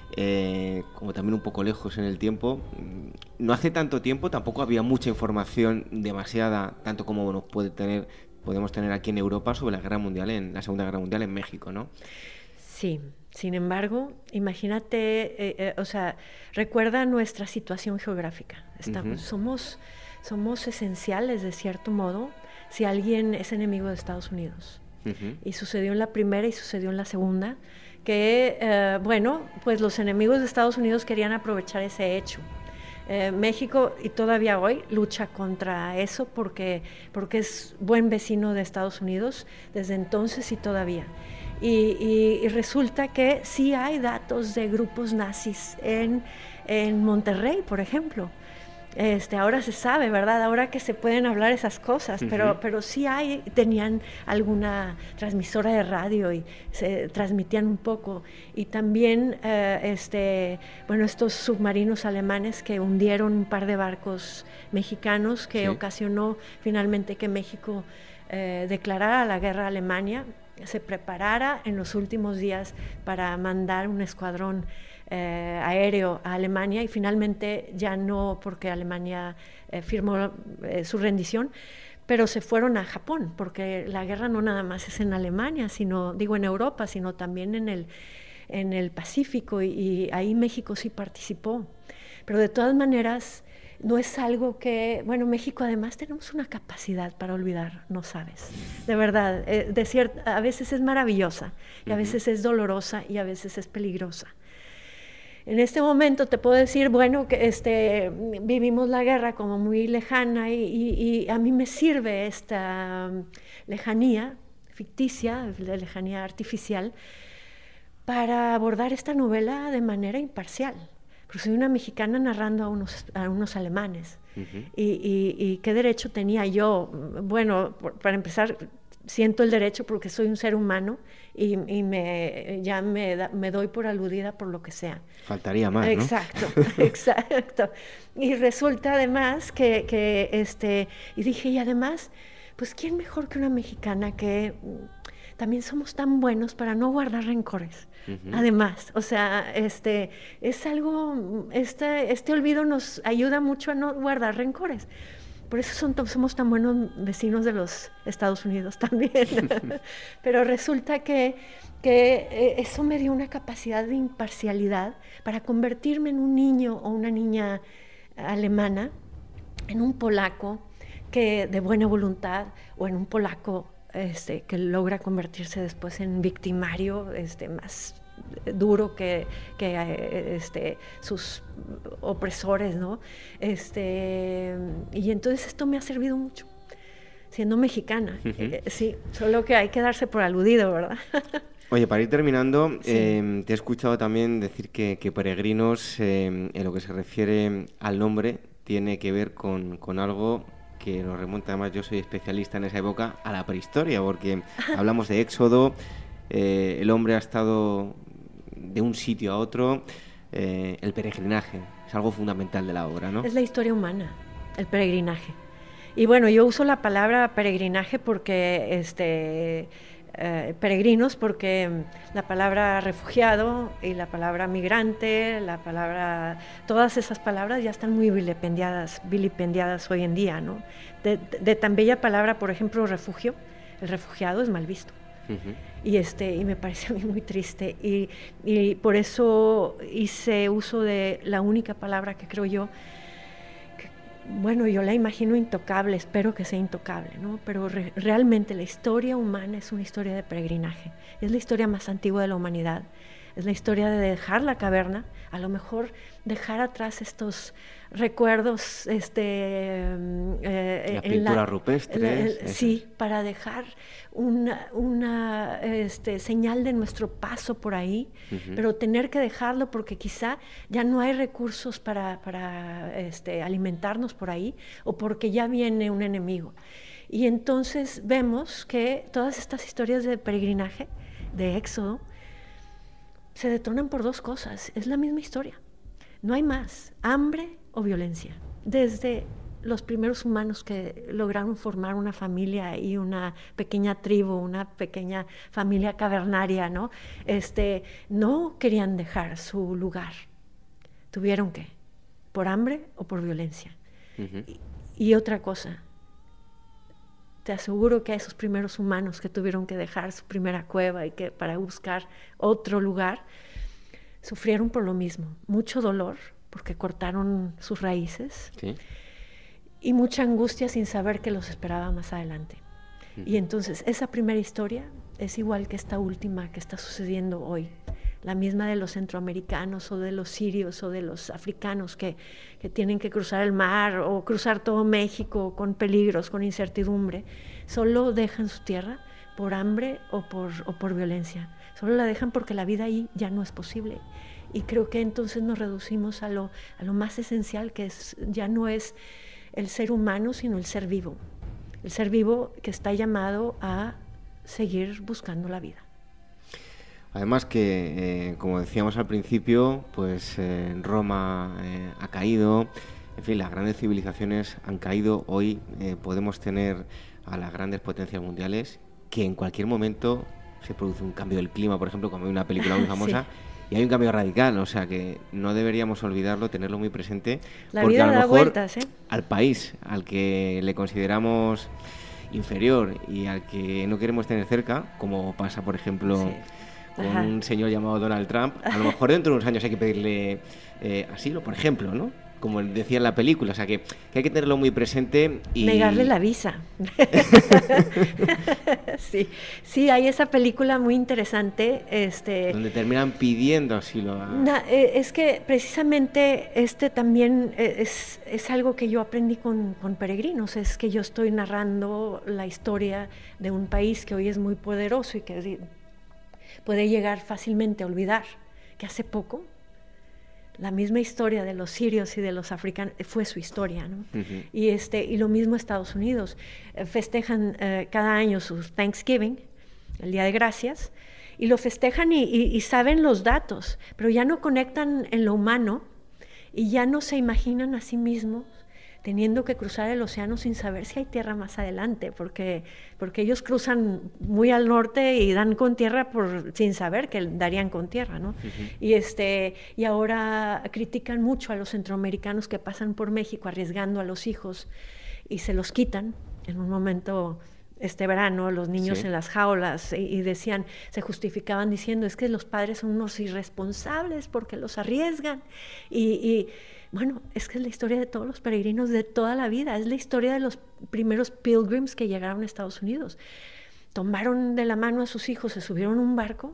Speaker 11: eh, como también un poco lejos en el tiempo. No hace tanto tiempo tampoco había mucha información, demasiada, tanto como nos puede tener, podemos tener aquí en Europa sobre la Guerra Mundial, en la Segunda Guerra Mundial en México, ¿no?
Speaker 13: Sí. Sin embargo, imagínate, eh, eh, o sea, recuerda nuestra situación geográfica. Estamos, uh-huh. somos, somos esenciales, de cierto modo, si alguien es enemigo de Estados Unidos. Uh-huh. Y sucedió en la primera y sucedió en la segunda, que, eh, bueno, pues los enemigos de Estados Unidos querían aprovechar ese hecho. Eh, México, y todavía hoy, lucha contra eso porque, porque es buen vecino de Estados Unidos desde entonces y todavía. Y, y, y resulta que sí hay datos de grupos nazis en, en Monterrey, por ejemplo. Este, ahora se sabe, ¿verdad? Ahora que se pueden hablar esas cosas, uh-huh. pero, pero sí hay, tenían alguna transmisora de radio y se transmitían un poco. Y también, eh, este, bueno, estos submarinos alemanes que hundieron un par de barcos mexicanos, que sí. ocasionó finalmente que México eh, declarara la guerra a Alemania, se preparara en los últimos días para mandar un escuadrón eh, aéreo a Alemania, y finalmente ya no, porque Alemania eh, firmó eh, su rendición, pero se fueron a Japón, porque la guerra no nada más es en Alemania, sino, digo, en Europa, sino también en el, en el Pacífico, y, y ahí México sí participó. Pero de todas maneras, no es algo que, bueno, México además tenemos una capacidad para olvidar, no sabes, de verdad, eh, de cier- a veces es maravillosa, y a veces es dolorosa, y a veces es peligrosa. En este momento te puedo decir, bueno, que este, vivimos la guerra como muy lejana, y, y, y a mí me sirve esta lejanía ficticia, la lejanía artificial, para abordar esta novela de manera imparcial. Porque soy una mexicana narrando a unos, a unos alemanes. Uh-huh. y, y, y qué derecho tenía yo. Bueno, por, para empezar, siento el derecho porque soy un ser humano y, y me, ya me, da, me doy por aludida por lo que sea.
Speaker 11: Faltaría más, ¿no?
Speaker 13: Exacto, exacto. Y resulta además que, que, este, y dije, y además, pues ¿quién mejor que una mexicana que también somos tan buenos para no guardar rencores? Uh-huh. Además, o sea, este, es algo, este, este olvido nos ayuda mucho a no guardar rencores. Por eso son, somos tan buenos vecinos de los Estados Unidos también. Pero resulta que, que eso me dio una capacidad de imparcialidad para convertirme en un niño o una niña alemana, en un polaco que de buena voluntad, o en un polaco este, que logra convertirse después en victimario este, más duro que, que este, sus opresores, ¿no? Este, y entonces esto me ha servido mucho, siendo mexicana. Uh-huh. eh, sí, solo que hay que darse por aludido, ¿verdad?
Speaker 11: Oye, para ir terminando,
Speaker 13: sí.
Speaker 11: eh, te he escuchado también decir que, que Peregrinos, eh, en lo que se refiere al nombre, tiene que ver con, con algo que nos remonta, además yo soy especialista en esa época, a la prehistoria, porque hablamos de Éxodo, eh, el hombre ha estado de un sitio a otro, eh, el peregrinaje es algo fundamental de la obra, ¿no?
Speaker 13: Es la historia humana, el peregrinaje. Y bueno, yo uso la palabra peregrinaje porque, este, eh, peregrinos, porque la palabra refugiado y la palabra migrante, la palabra, todas esas palabras ya están muy vilipendiadas, vilipendiadas hoy en día, ¿no? De, de, de tan bella palabra, por ejemplo, refugio, el refugiado es mal visto. Uh-huh. Y este y me parece a mí muy triste y, y por eso hice uso de la única palabra que creo yo que, bueno, yo la imagino intocable, espero que sea intocable, ¿no? Pero re, realmente la historia humana es una historia de peregrinaje, es la historia más antigua de la humanidad, es la historia de dejar la caverna, a lo mejor dejar atrás estos recuerdos, este,
Speaker 11: eh, la pintura la, rupestre,
Speaker 13: la, sí, para dejar una, una este, señal de nuestro paso por ahí, uh-huh. pero tener que dejarlo porque quizá ya no hay recursos para, para este, alimentarnos por ahí o porque ya viene un enemigo. Y entonces vemos que todas estas historias de peregrinaje, de Éxodo, se detonan por dos cosas, es la misma historia, no hay más, hambre o violencia, desde los primeros humanos que lograron formar una familia y una pequeña tribu, una pequeña familia cavernaria, ¿no? Este, no querían dejar su lugar, tuvieron que, por hambre o por violencia. Uh-huh. y, y otra cosa, te aseguro que a esos primeros humanos que tuvieron que dejar su primera cueva y que para buscar otro lugar, sufrieron por lo mismo, mucho dolor, porque cortaron sus raíces, ¿sí? Y mucha angustia sin saber qué los esperaba más adelante. Uh-huh. Y entonces esa primera historia es igual que esta última que está sucediendo hoy, la misma de los centroamericanos o de los sirios o de los africanos que, que tienen que cruzar el mar o cruzar todo México con peligros, con incertidumbre, solo dejan su tierra por hambre o por, o por violencia, solo la dejan porque la vida ahí ya no es posible. Y creo que entonces nos reducimos a lo, a lo más esencial, que es, ya no es el ser humano, sino el ser vivo. El ser vivo que está llamado a seguir buscando la vida.
Speaker 11: Además que, eh, como decíamos al principio, pues eh, Roma eh, ha caído, en fin, las grandes civilizaciones han caído. Hoy eh, podemos tener a las grandes potencias mundiales que en cualquier momento se produce un cambio del clima, por ejemplo, como hay una película muy famosa, sí. Y hay un cambio radical, o sea que no deberíamos olvidarlo, tenerlo muy presente,
Speaker 13: la
Speaker 11: porque
Speaker 13: vida
Speaker 11: a lo
Speaker 13: da
Speaker 11: mejor
Speaker 13: vueltas, ¿eh?
Speaker 11: Al país al que le consideramos inferior y al que no queremos tener cerca, como pasa, por ejemplo, sí. con Ajá. un señor llamado Donald Trump, a lo mejor dentro de unos años hay que pedirle eh, asilo, por ejemplo, ¿no? Como decía en la película, o sea que, que hay que tenerlo muy presente y...
Speaker 13: Negarle la visa. sí, sí, hay esa película muy interesante. Este,
Speaker 11: donde terminan pidiendo asilo. A...
Speaker 13: Na, eh, es que precisamente este también es, es algo que yo aprendí con, con Peregrinos, es que yo estoy narrando la historia de un país que hoy es muy poderoso y que puede llegar fácilmente a olvidar que hace poco La misma historia de los sirios y de los africanos fue su historia, ¿no? Uh-huh. Y, este, y lo mismo Estados Unidos. Eh, festejan eh, cada año su Thanksgiving, el Día de Gracias, y lo festejan y, y, y saben los datos, pero ya no conectan en lo humano y ya no se imaginan a sí mismos teniendo que cruzar el océano sin saber si hay tierra más adelante, porque, porque ellos cruzan muy al norte y dan con tierra por, sin saber que darían con tierra, ¿no? Uh-huh. Y, este, y ahora critican mucho a los centroamericanos que pasan por México arriesgando a los hijos y se los quitan en un momento... Este verano, los niños sí. en las jaulas, y, y decían, se justificaban diciendo, es que los padres son unos irresponsables porque los arriesgan. Y, y bueno, es que es la historia de todos los peregrinos de toda la vida, es la historia de los primeros pilgrims que llegaron a Estados Unidos. Tomaron de la mano a sus hijos, se subieron a un barco,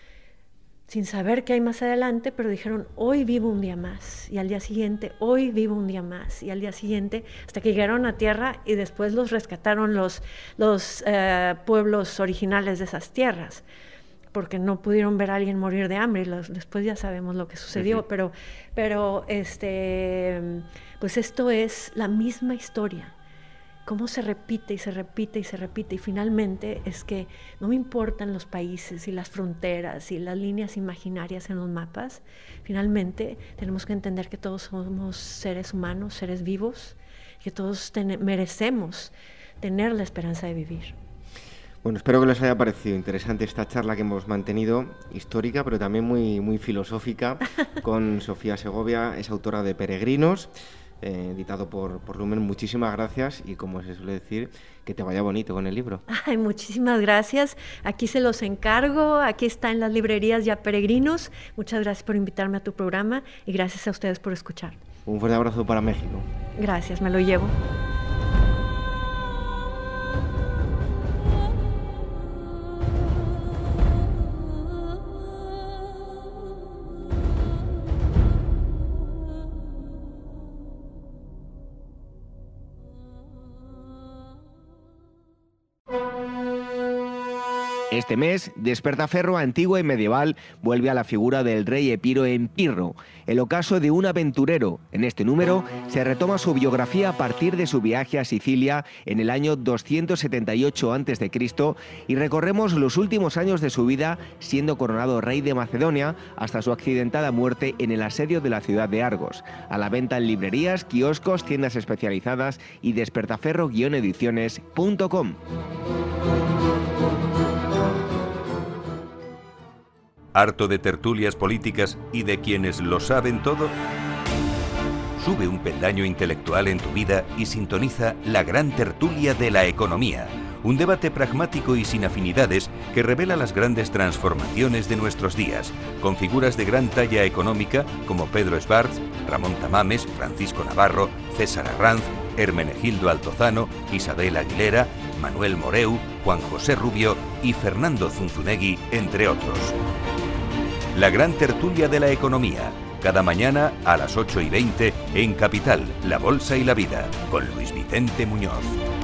Speaker 13: sin saber qué hay más adelante, pero dijeron, hoy vivo un día más, y al día siguiente, hoy vivo un día más, y al día siguiente, hasta que llegaron a tierra y después los rescataron los, los eh, pueblos originales de esas tierras, porque no pudieron ver a alguien morir de hambre, y los, después ya sabemos lo que sucedió, uh-huh. pero, pero este, pues esto es la misma historia. Cómo se repite y se repite y se repite, y finalmente es que no me importan los países y las fronteras y las líneas imaginarias en los mapas. Finalmente tenemos que entender que todos somos seres humanos, seres vivos, que todos ten- merecemos tener la esperanza de vivir.
Speaker 2: Bueno, espero que les haya parecido interesante esta charla que hemos mantenido, histórica, pero también muy, muy filosófica, con Sofía Segovia, es autora de Peregrinos, Eh, editado por, por Lumen. Muchísimas gracias y, como se suele decir, que te vaya bonito con el libro.
Speaker 13: Ay, muchísimas gracias. Aquí se los encargo, aquí está en las librerías ya Peregrinos. Muchas gracias por invitarme a tu programa y gracias a ustedes por escuchar.
Speaker 2: Un fuerte abrazo para México.
Speaker 13: Gracias, me lo llevo.
Speaker 9: Este mes, Despertaferro antiguo y medieval vuelve a la figura del rey Epiro en Pirro, el ocaso de un aventurero. En este número se retoma su biografía a partir de su viaje a Sicilia en el año doscientos setenta y ocho antes de Cristo y recorremos los últimos años de su vida siendo coronado rey de Macedonia hasta su accidentada muerte en el asedio de la ciudad de Argos. A la venta en librerías, kioscos, tiendas especializadas y despertaferro guion ediciones punto com.
Speaker 1: ¿Harto de tertulias políticas y de quienes lo saben todo? Sube un peldaño intelectual en tu vida y sintoniza la gran tertulia de la economía, un debate pragmático y sin afinidades que revela las grandes transformaciones de nuestros días, con figuras de gran talla económica como Pedro Esbarz, Ramón Tamames, Francisco Navarro, César Arranz, Hermenegildo Altozano, Isabel Aguilera, Manuel Moreu, Juan José Rubio y Fernando Zunzunegui, entre otros. La gran tertulia de la economía, cada mañana a las ocho y veinte en Capital, La Bolsa y la Vida, con Luis Vicente Muñoz.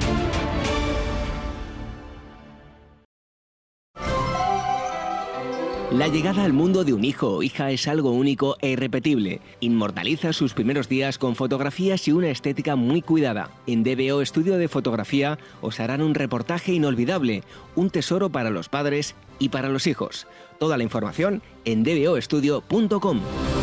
Speaker 9: La llegada al mundo de un hijo o hija es algo único e irrepetible. Inmortaliza sus primeros días con fotografías y una estética muy cuidada. En D B O Estudio de Fotografía os harán un reportaje inolvidable, un tesoro para los padres y para los hijos. Toda la información en d b o estudio punto com.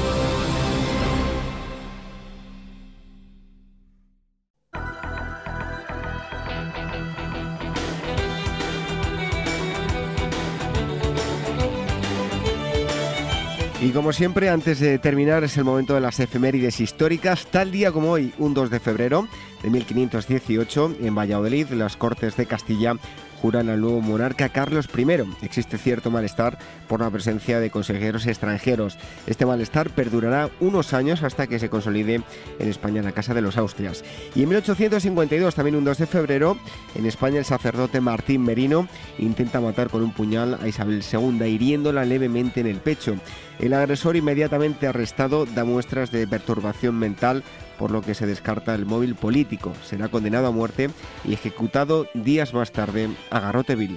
Speaker 2: Y como siempre, antes de terminar, es el momento de las efemérides históricas. Tal día como hoy, un dos de febrero de mil quinientos dieciocho, en Valladolid, las Cortes de Castilla juran al nuevo monarca Carlos primero. Existe cierto malestar por la presencia de consejeros extranjeros. Este malestar perdurará unos años hasta que se consolide en España la Casa de los Austrias. Y en mil ochocientos cincuenta y dos, también un dos de febrero, en España el sacerdote Martín Merino intenta matar con un puñal a Isabel segunda, hiriéndola levemente en el pecho. El agresor, inmediatamente arrestado, da muestras de perturbación mental, por lo que se descarta el móvil político. Será condenado a muerte y ejecutado días más tarde a garrote vil.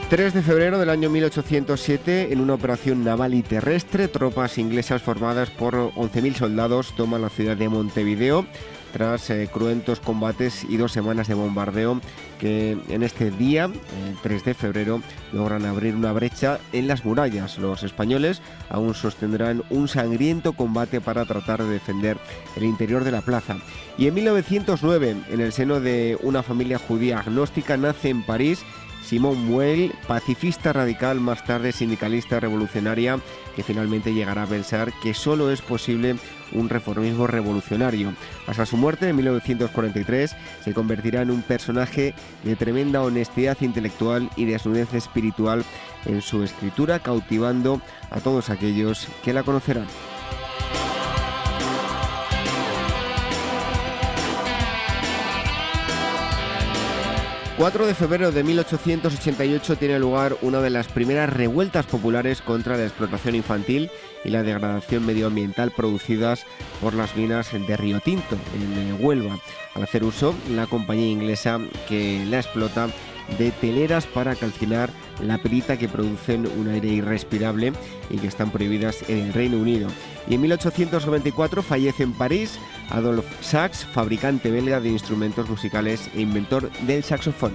Speaker 2: tres de febrero del año mil ochocientos siete, en una operación naval y terrestre, tropas inglesas formadas por once mil soldados toman la ciudad de Montevideo tras eh, cruentos combates y dos semanas de bombardeo que en este día, eh, tres de febrero, logran abrir una brecha en las murallas. Los españoles aún sostendrán un sangriento combate para tratar de defender el interior de la plaza. Y en mil novecientos nueve, en el seno de una familia judía agnóstica, nace en París Simone Weil, pacifista radical, más tarde sindicalista revolucionaria, que finalmente llegará a pensar que solo es posible un reformismo revolucionario. Hasta su muerte en mil novecientos cuarenta y tres se convertirá en un personaje de tremenda honestidad intelectual y desnudez espiritual en su escritura, cautivando a todos aquellos que la conocerán. cuatro de febrero de mil ochocientos ochenta y ocho tiene lugar una de las primeras revueltas populares contra la explotación infantil y la degradación medioambiental producidas por las minas de Río Tinto, en Huelva, al hacer uso la compañía inglesa que la explota de teleras para calcinar la perita, que producen un aire irrespirable y que están prohibidas en el Reino Unido. Y en mil ochocientos noventa y cuatro fallece en París Adolphe Sax, fabricante belga de instrumentos musicales e inventor del saxofón.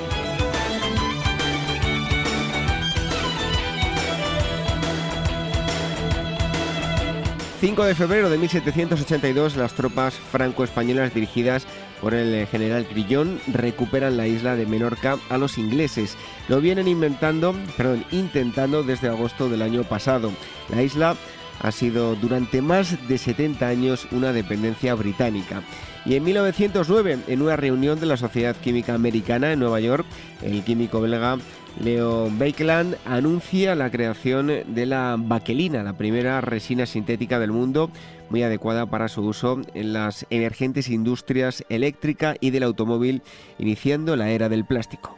Speaker 2: cinco de febrero de mil setecientos ochenta y dos, las tropas franco-españolas dirigidas por el general Crillon recuperan la isla de Menorca a los ingleses. Lo vienen inventando, perdón, intentando desde agosto del año pasado. La isla ha sido durante más de setenta años una dependencia británica. Y en mil novecientos nueve, en una reunión de la Sociedad Química Americana en Nueva York, el químico belga Leo Baekeland anuncia la creación de la baquelina, la primera resina sintética del mundo, muy adecuada para su uso en las emergentes industrias eléctrica y del automóvil, iniciando la era del plástico.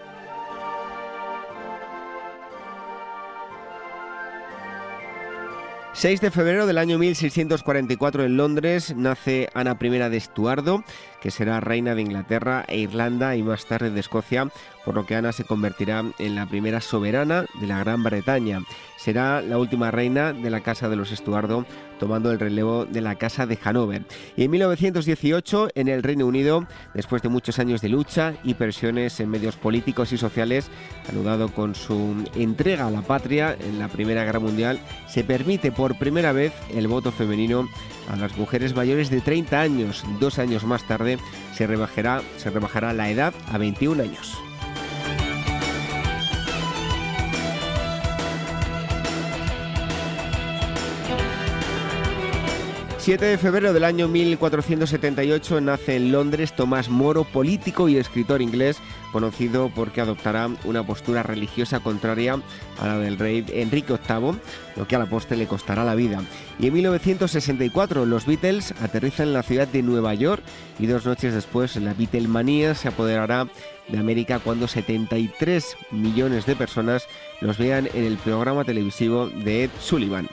Speaker 2: seis de febrero del año mil seiscientos cuarenta y cuatro, en Londres, nace Ana primera de Estuardo, que será reina de Inglaterra e Irlanda y más tarde de Escocia, por lo que Ana se convertirá en la primera soberana de la Gran Bretaña. Será la última reina de la Casa de los Estuardo, tomando el relevo de la Casa de Hanover. Y en mil novecientos dieciocho, en el Reino Unido, después de muchos años de lucha y presiones en medios políticos y sociales, anudado con su entrega a la patria en la Primera Guerra Mundial, se permite por primera vez el voto femenino a las mujeres mayores de treinta años. Dos años más tarde se rebajará, se rebajará la edad a veintiún años. siete de febrero del año mil cuatrocientos setenta y ocho nace en Londres Tomás Moro, político y escritor inglés, conocido porque adoptará una postura religiosa contraria a la del rey Enrique octavo, lo que a la postre le costará la vida. Y en mil novecientos sesenta y cuatro los Beatles aterrizan en la ciudad de Nueva York y dos noches después la Beatlemanía se apoderará de América cuando setenta y tres millones de personas los vean en el programa televisivo de Ed Sullivan.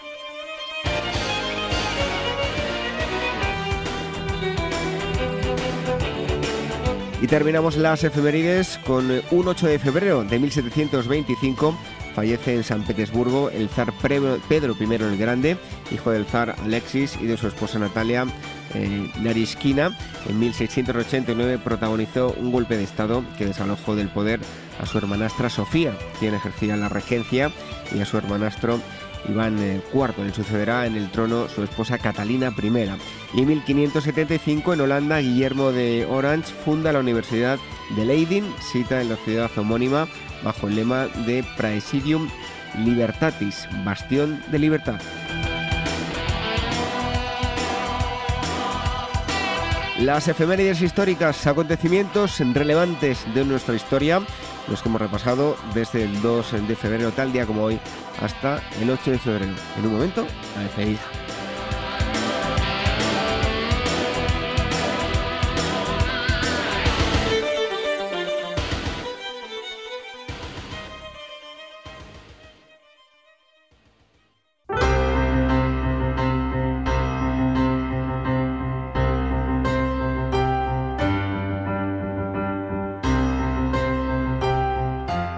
Speaker 2: Y terminamos las efemérides con un ocho de febrero de mil setecientos veinticinco. Fallece en San Petersburgo el zar Pedro primero el Grande, hijo del zar Alexis y de su esposa Natalia eh, Naryshkina. En mil seiscientos ochenta y nueve protagonizó un golpe de estado que desalojó del poder a su hermanastra Sofía, quien ejercía la regencia, y a su hermanastro Iván cuarto. Le sucederá en el trono su esposa Catalina primera. Y en mil quinientos setenta y cinco, en Holanda, Guillermo de Orange funda la Universidad de Leiden, sita en la ciudad homónima, bajo el lema de Praesidium Libertatis, bastión de libertad. Las efemérides históricas, acontecimientos relevantes de nuestra historia, los que hemos repasado desde el dos de febrero, tal día como hoy, hasta el ocho de febrero. En un momento, la despedida.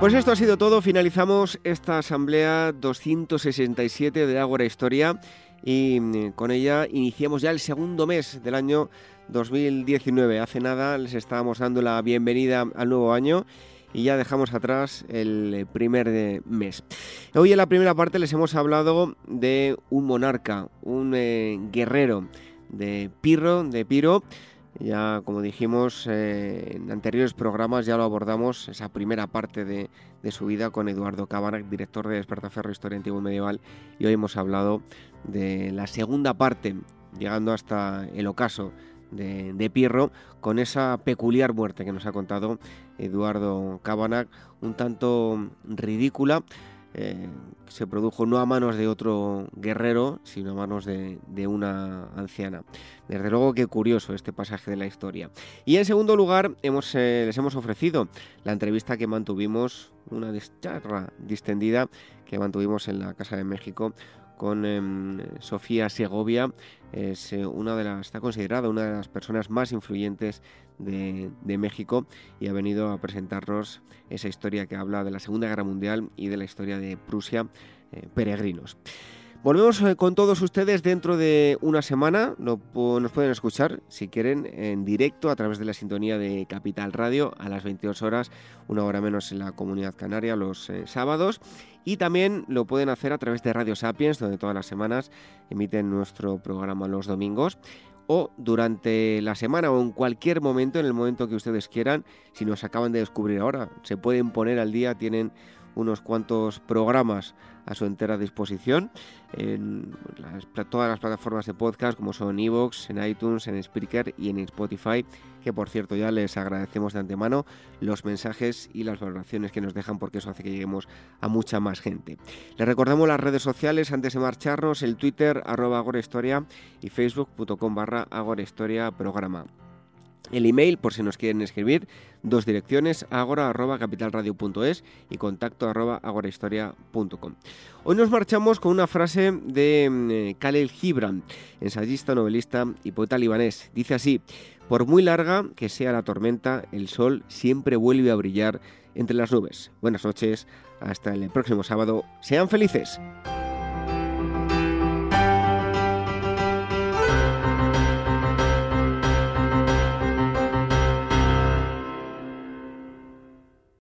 Speaker 2: Pues esto ha sido todo. Finalizamos esta asamblea doscientos sesenta y siete de Ágora Historia y con ella iniciamos ya el segundo mes del año dos mil diecinueve. Hace nada les estábamos dando la bienvenida al nuevo año y ya dejamos atrás el primer mes. Hoy en la primera parte les hemos hablado de un monarca, un eh, guerrero, de Pirro, de Piro. Ya, como dijimos eh, en anteriores programas, ya lo abordamos, esa primera parte de, de su vida con Eduardo Cabanach, director de Despertaferro Historia Antigua y Medieval, y hoy hemos hablado de la segunda parte, llegando hasta el ocaso de, de Pirro, con esa peculiar muerte que nos ha contado Eduardo Cabanach, un tanto ridícula. Eh, se produjo no a manos de otro guerrero, sino a manos de, de una anciana. Desde luego que curioso este pasaje de la historia. Y en segundo lugar hemos, eh, les hemos ofrecido la entrevista que mantuvimos, una charla distendida que mantuvimos en la Casa de México con eh, Sofía Segovia. Es eh, una de las, está considerada una de las personas más influyentes de, de México y ha venido a presentarnos esa historia que habla de la Segunda Guerra Mundial y de la historia de Prusia, eh, Peregrinos. Volvemos eh, con todos ustedes dentro de una semana. Lo, nos pueden escuchar, si quieren, en directo a través de la sintonía de Capital Radio a las veintidós horas, una hora menos en la Comunidad Canaria, los eh, sábados. Y también lo pueden hacer a través de Radio Sapiens, donde todas las semanas emiten nuestro programa los domingos. O durante la semana o en cualquier momento, en el momento que ustedes quieran, si nos acaban de descubrir ahora, se pueden poner al día, tienen unos cuantos programas a su entera disposición en las, todas las plataformas de podcast como son iVoox, en iTunes, en Spreaker y en Spotify, que por cierto ya les agradecemos de antemano los mensajes y las valoraciones que nos dejan, porque eso hace que lleguemos a mucha más gente. Les recordamos las redes sociales antes de marcharnos: el Twitter arroba agorahistoria y facebook punto com barra agorahistoria programa. El email, por si nos quieren escribir, dos direcciones: agora arroba capitalradio punto es y contacto arroba agorahistoria punto com. Hoy nos marchamos con una frase de eh, Khalil Gibran, ensayista, novelista y poeta libanés. Dice así: por muy larga que sea la tormenta, el sol siempre vuelve a brillar entre las nubes. Buenas noches, hasta el próximo sábado. Sean felices.